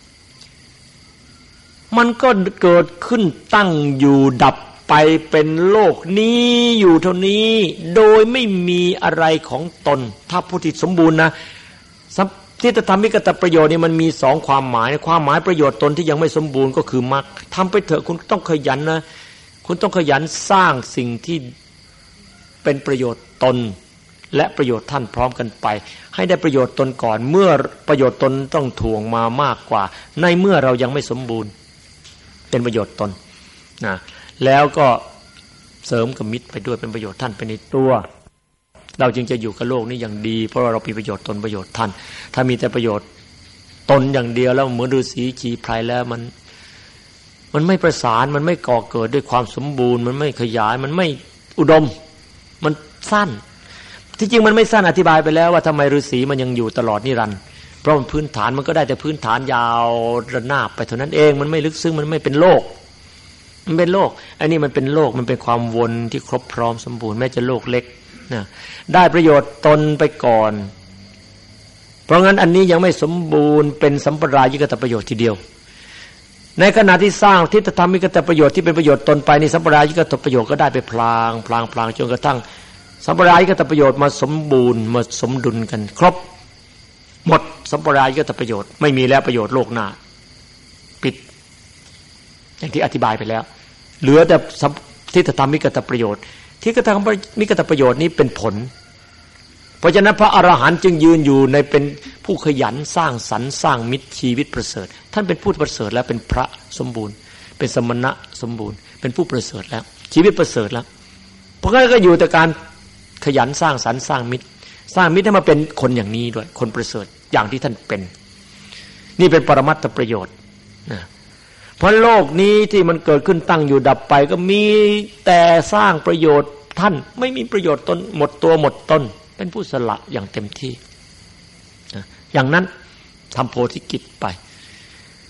มันก็เกิดขึ้นตั้งอยู่ดับไปเป็นโลกนี้อยู่เท่านี้โดยไม่มีอะไรของตนถ้าผู้ที่สมบูรณ์นะทิฏฐธรรมิกตประโยชน์นี่มันมี2ความหมายความหมายประโยชน์ตนที่ยังไม่สมบูรณ์ก็คือมรรคทำไปเถอะคุณต้องขยันนะคุณต้องขยันสร้างสิ่งที่เป็นประโยชน์ตนและประโยชน์ท่านพร้อมกันไปให้ได้ประโยชน์ตนก่อนเมื่อประโยชน์ตนต้องถ่วงมามากกว่าในเมื่อเรายังไม่สมบูรณ์เป็นประโยชน์ตนนะแล้วก็เสริมกับมิตรไปด้วยเป็นประโยชน์ท่านไปในตัวเราจึงจะอยู่กับโลกนี้อย่างดีเพราะเรามีประโยชน์ตนประโยชน์ท่านถ้ามีแต่ประโยชน์ตนอย่างเดียวแล้วเหมือนฤาษีขี่ไพรแล้วมันไม่ประสานมันไม่ก่อเกิดด้วยความสมบูรณ์มันไม่ขยายมันไม่อุดมมันสั้นที่จริงมันไม่สั้นอธิบายไปแล้วว่าทำไมฤาษีมันยังอยู่ตลอดนิรันดร์เพราะมันพื้นฐานมันก็ได้แต่พื้นฐานยาวระนาบไปเท่านั้นเองมันไม่ลึกซึ้งมันไม่เป็นโลกมันเป็นโลกอันนี้มันเป็นโลกมันเป็นความวนที่ครบพร้อมสมบูรณ์แม้จะโลกเล็กนะได้ประโยชน์ตนไปก่อนเพราะงั้นอันนี้ยังไม่สมบูรณ์เป็นสัมปรายิกตประโยชน์ทีเดียวในขณะที่สร้างทิฏฐธรรมิกตประโยชน์ที่เป็นประโยชน์ตนไปนี่สัมปรายิกตประโยชน์ก็ได้ไปพลางจนกระทั่งสัมปรายิกตประโยชน์มาสมบูรณ์มาสมดุลกันครบหมดสัมปรายิกตประโยชน์ไม่มีแล้วประโยชน์โลกหน้าปิดอย่างที่อธิบายไปแล้วเหลือแต่ทิฏฐธรรมิกตประโยชน์ทิฏฐธรรมิกตประโยชน์นี้เป็นผลเพราะฉะนั้นพระอรหันต์จึงยืนอยู่ในเป็นผู้ขยันสร้างสรรค์สร้างมิตรชีวิตประเสริฐท่านเป็นผู้ประเสริฐแล้วเป็นพระสมบูรณ์เป็นสมณะสมบูรณ์เป็นผู้ประเสริฐแล้วชีวิตประเสริฐแล้วเพราะงั้นก็อยู่แต่การขยันสร้างสรรค์สร้างมิตรให้มาเป็นคนอย่างนี้ด้วยคนประเสริฐอย่างที่ท่านเป็นนี่เป็นปรมัตถประโยชน์นะเพราะโลกนี้ที่มันเกิดขึ้นตั้งอยู่ดับไปก็มีแต่สร้างประโยชน์ท่านไม่มีประโยชน์ตนหมดตัวหมดตนเป็นผู้สละอย่างเต็มที่อย่างนั้นทำโพธิกิจไป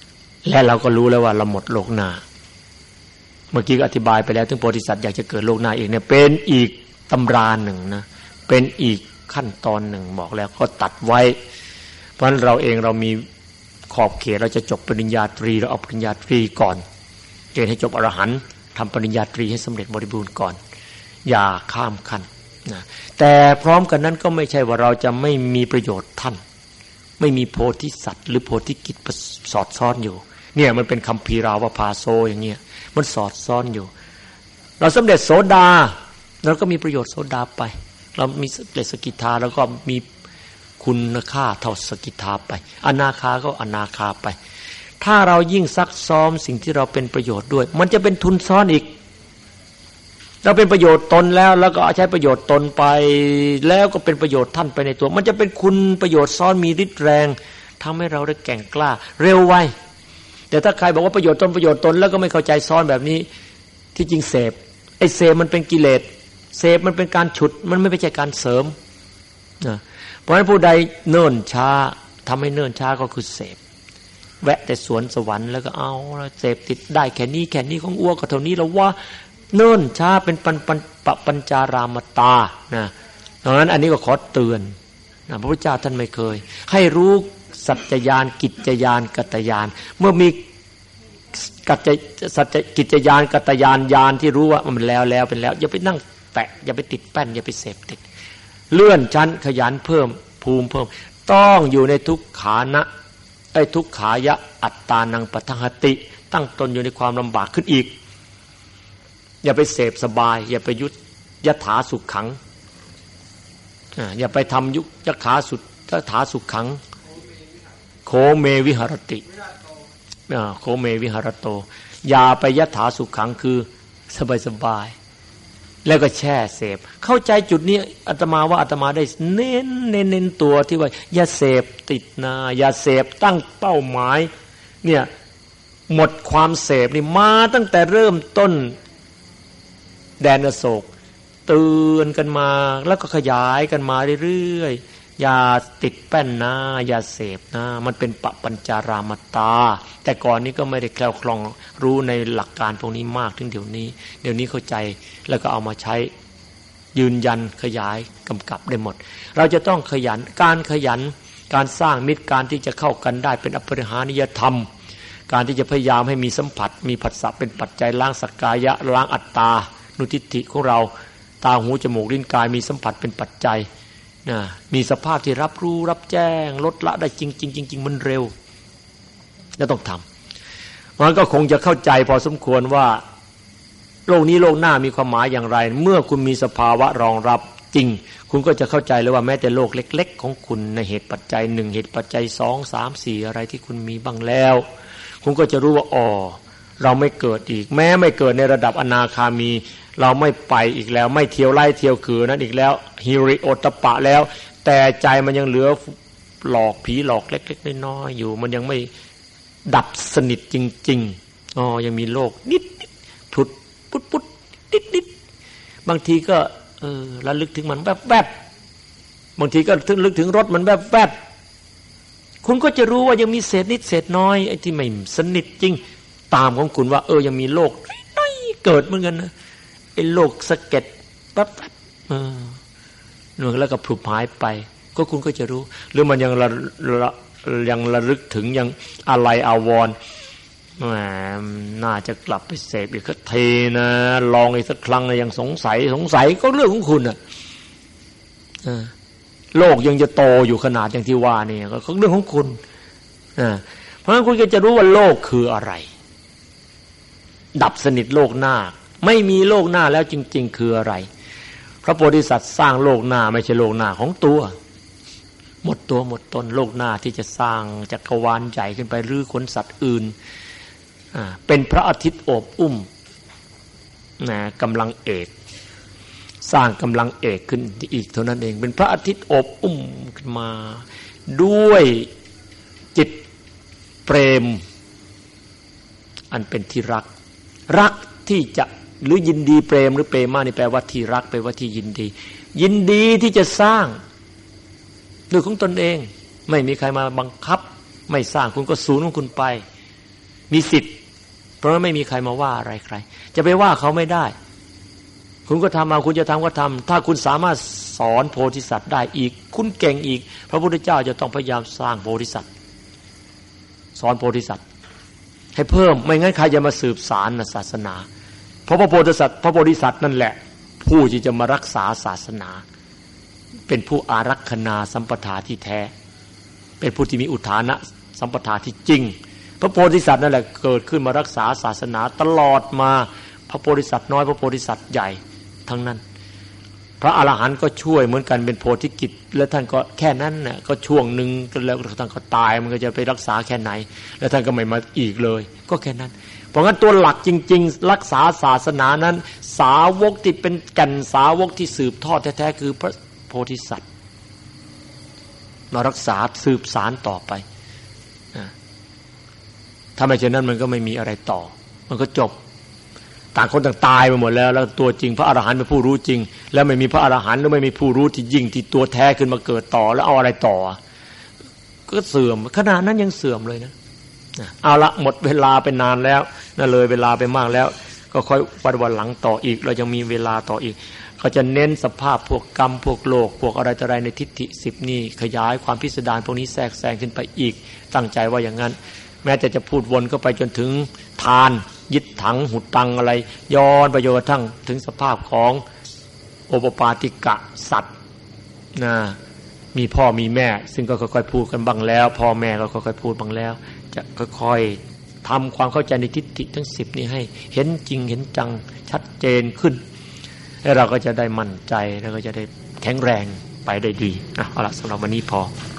และเราก็รู้แล้วว่าเราหมดโลกหน้าเมื่อกี้ก็อธิบายไปแล้วถึงโพธิสัตว์อยากจะเกิดโลกหน้าอีกเนี่ยเป็นอีกตำราหนึ่งนะเป็นอีกขั้นตอนหนึ่งบอกแล้วก็ตัดไว้เพราะฉะนั้นเราเองเรามีขอบเขตเราจะจบปริญญาตรีเราเอาปริญญาตรีก่อนเกณฑ์ให้จบอรหันต์ทำปริญญาตรีให้สำเร็จบริบูรณ์ก่อนอย่าข้ามขั้นนะแต่พร้อมกันนั้นก็ไม่ใช่ว่าเราจะไม่มีประโยชน์ท่านไม่มีโพธิสัตว์หรือโพธิกิจสอดซ้อนอยู่เนี่ยมันเป็นคัมภีราวพาโซอย่างเงี้ยมันสอดซ้อนอยู่เราสำเร็จโสดาเราก็มีประโยชน์โสดาไปเรามีสำเร็จสกิทาแล้วก็มีคุณค่าเท่าสกิทาไปอนาคาก็อนาคาไปถ้าเรายิ่งซักซ้อมสิ่งที่เราเป็นประโยชน์ด้วยมันจะเป็นทุนซ้อนอีกเราเป็นประโยชน์ตนแล้วก็ใช้ประโยชน์ตนไปแล้วก็เป็นประโยชน์ท่านไปในตัวมันจะเป็นคุณประโยชน์ซ้อนมีฤทธิ์แรงทำให้เราได้แกร่งกล้าเร็วไวแต่ถ้าใครบอกว่าประโยชน์ตนแล้วก็ไม่เข้าใจซ้อนแบบนี้ที่จริงเสพไอ้เสพมันเป็นกิเลสเสพมันเป็นการฉุดมันไม่ใช่การเสริมนะเพราะฉะนั้นผู้ใดเนิ่นช้าทำให้เนิ่นช้าก็คือเสพแวะแต่สวนสวรรค์แล้วก็เอาเสพติดได้แค่นี้ของอ้วกก็เท่านี้แล้วว่าเนิ่นช้าเป็นปัญจารามตานะดังนั้นอันนี้ก็ขอเตือนนะพระพุทธเจ้าท่านไม่เคยให้รู้สัจจญาณกิจญาณกัตตญาณเมื่อมีสัจจกิจญาณกัตตญาณญาณที่รู้ว่ามันแล้วเป็นแล้วอย่าไปนั่งแตะอย่าไปติดแป้นอย่าไปเสพติดเลื่อนชั้นขยันเพิ่มภูมิเพิ่มต้องอยู่ในทุกขานะทุกขายะอัตตานังปัฏฐหติตั้งตนอยู่ในความลำบากขึ้นอีกอย่าไปเสพสบายอย่าไปยุทธยถาสุขขังอย่าไปทำยุคยถาสุดยถาสุขขังโคเมวิหรติโคเมวิหรโตอย่าไปยถาสุขขังคือสบายแล้วก็แช่เสพเข้าใจจุดนี้อาตมาว่าอาตมาได้เน้นตัวที่ว่าอย่าเสพติดนะอย่าเสพตั้งเป้าหมายเนี่ยหมดความเสพนี่มาตั้งแต่เริ่มต้นแดนอโศกเตือนกันมาแล้วก็ขยายกันมาเรื่อยๆอย่าติดแป้นนะอย่าเสพนะมันเป็นปัญจารามตาแต่ก่อนนี้ก็ไม่ได้แคล่วคล่องรู้ในหลักการพวกนี้มากถึงเดี๋ยวนี้เข้าใจแล้วก็เอามาใช้ยืนยันขยายกำกับได้หมดเราจะต้องขยันการสร้างมิตรการที่จะเข้ากันได้เป็นอปริหานิยธรรมการที่จะพยายามให้มีสัมผัสมีผัสสะเป็นปัจจัยล้างสักกายะล้างอัตตานุทิฏฐิของเราตาหูจมูกลิ้นกายมีสัมผัสเป็นปัจจัยนะมีสภาพที่รับรู้รับแจ้งลดละได้จริงมันเร็วแล้วต้องทำมันก็คงจะเข้าใจพอสมควรว่าโลกนี้โลกหน้ามีความหมายอย่างไรเมื่อคุณมีสภาวะรองรับจริงคุณก็จะเข้าใจเลยว่าแม้แต่โลกเล็กๆของคุณในเหตุปัจจัย1เหตุปัจจัย2 3 4อะไรที่คุณมีบ้างแล้วคุณก็จะรู้ว่าอ๋อเราไม่เกิดอีกแม้ไม่เกิดในระดับอนาคามีเราไม่ไปอีกแล้วไม่เที่ยวไล่เที่ยวคือนั้นอีกแล้วฮิริโอตตปะแล้วแต่ใจมันยังเหลือหลอกผีหลอกเล็กๆน้อยๆอยู่มันยังไม่ดับสนิทจริงๆยังมีโลกนิดๆผุดปุ๊ดๆนิดๆบางทีก็ระลึกถึงมันแวบๆบางทีก็ลึกถึงรถมันแวบๆคุณก็จะรู้ว่ายังมีเศษนิดเศษน้อยไอ้ที่ไม่สนิทจริงตามของคุณว่ายังมีโลกน้อยเกิดเหมือนกันนะไอ้โลกสะเก็ดแป๊บๆแล้วก็พลุบหายไปก็คุณก็จะรู้หรือมันยังระลึกถึงยังอะไรอาวรณ์น่าจะกลับไปเสพอีกเทนะลองอีกสักครั้งนะยังสงสัยก็เรื่องของคุณน่ะโลกยังจะโตอยู่ขนาดอย่างที่ว่านี่ก็เรื่องของคุณเพราะฉะนั้นคุณก็จะรู้ว่าโลกคืออะไรดับสนิทโลกหน้าไม่มีโลกหน้าแล้วจริงๆคืออะไรพระโพธิสัตว์สร้างโลกหน้าไม่ใช่โลกหน้าของตัวหมดตัวหมดตนโลกหน้าที่จะสร้างจักรวาลใหญ่ขึ้นไปหรือขนสัตว์อื่นเป็นพระอาทิตย์โอบอุ้มกำลังเอกสร้างกำลังเอกขึ้นอีกเท่านั้นเองเป็นพระอาทิตย์โอบอุ้มขึ้นมาด้วยจิตเปรมอันเป็นที่รักที่จะหรือยินดีเปรมหรือเปรมานี่แปลว่าที่รักแปลว่าที่ยินดีที่จะสร้างด้วยของตนเองไม่มีใครมาบังคับไม่สร้างคุณก็สูญของคุณไปมีสิทธิ์เพราะไม่มีใครมาว่าอะไรใครจะไปว่าเขาไม่ได้คุณก็ทำเอาคุณจะทำก็ทำถ้าคุณสามารถสอนโพธิสัตว์ได้อีกคุณเก่งอีกพระพุทธเจ้าจะต้องพยายามสร้างโพธิสัตว์สอนโพธิสัตว์ให้เพิ่มไม่งั้นใครจะมาสืบสารศาสนาเพราะพระโพธิสัตว์นั่นแหละผู้ที่จะมารักษาศาสนาเป็นผู้อารักขณาสัมปทาที่แท้เป็นผู้ที่มีอุทานะสัมปทาที่จริงพระโพธิสัตว์นั่นแหละเกิดขึ้นมารักษาศาสนาตลอดมาพระโพธิสัตว์น้อยพระโพธิสัตว์ใหญ่ทั้งนั้นพระอรหันต์ก็ช่วยเหมือนกันเป็นโพธิกิจแล้วท่านก็แค่นั้นน่ะก็ช่วงนึงแล้วท่านก็ตายมันก็จะไปรักษาแค่ไหนแล้วท่านก็ไม่มาอีกเลยก็แค่นั้นเพราะงั้นตัวหลักจริงๆรักษาศาสนานั้นสาวกที่เป็นแก่นสาวกที่สืบทอดแท้ๆคือพระโพธิสัตว์มารักษาสืบสารต่อไปถ้าไม่เช่นนั้นมันก็ไม่มีอะไรต่อมันก็จบต่างคนต่างตายไปหมดแล้วตัวจริงพระอรหันต์เป็นผู้รู้จริงแล้วไม่มีพระอรหันต์แล้วไม่มีผู้รู้ที่ยิ่งที่ตัวแท้ขึ้นมาเกิดต่อแล้วเอาอะไรต่อก็เสื่อมขนาดนั้นยังเสื่อมเลยนะเอาละหมดเวลาไปนานแล้วนั่นเลยเวลาไปมากแล้วก็ค่อยวันหลังต่ออีกเรายังมีเวลาต่ออีกเขาจะเน้นสภาพพวกกรรมพวกโลกพวกอะไรต่ออะไรในทิฏฐิ10นี่ขยายความพิสดารพวกนี้แทรกแซงขึ้นไปอีกตั้งใจว่าอย่างนั้นแม้แต่จะพูดวนก็ไปจนถึงทานยึดถังหุดตังอะไรย้อนไปจนกระทั่งถึงสภาพของโอปปาติกะสัตว์นะมีพ่อมีแม่ซึ่งก็ค่อยๆพูดกันบ้างแล้วพ่อแม่ก็ค่อยๆพูดบ้างแล้วจะค่อยๆทำความเข้าใจในทิฏฐิทั้ง10นี้ให้เห็นจริงเห็นจังชัดเจนขึ้นแล้วเราก็จะได้มั่นใจแล้วก็จะได้แข็งแรงไปได้ดีเอาละสำหรับวันนี้พอ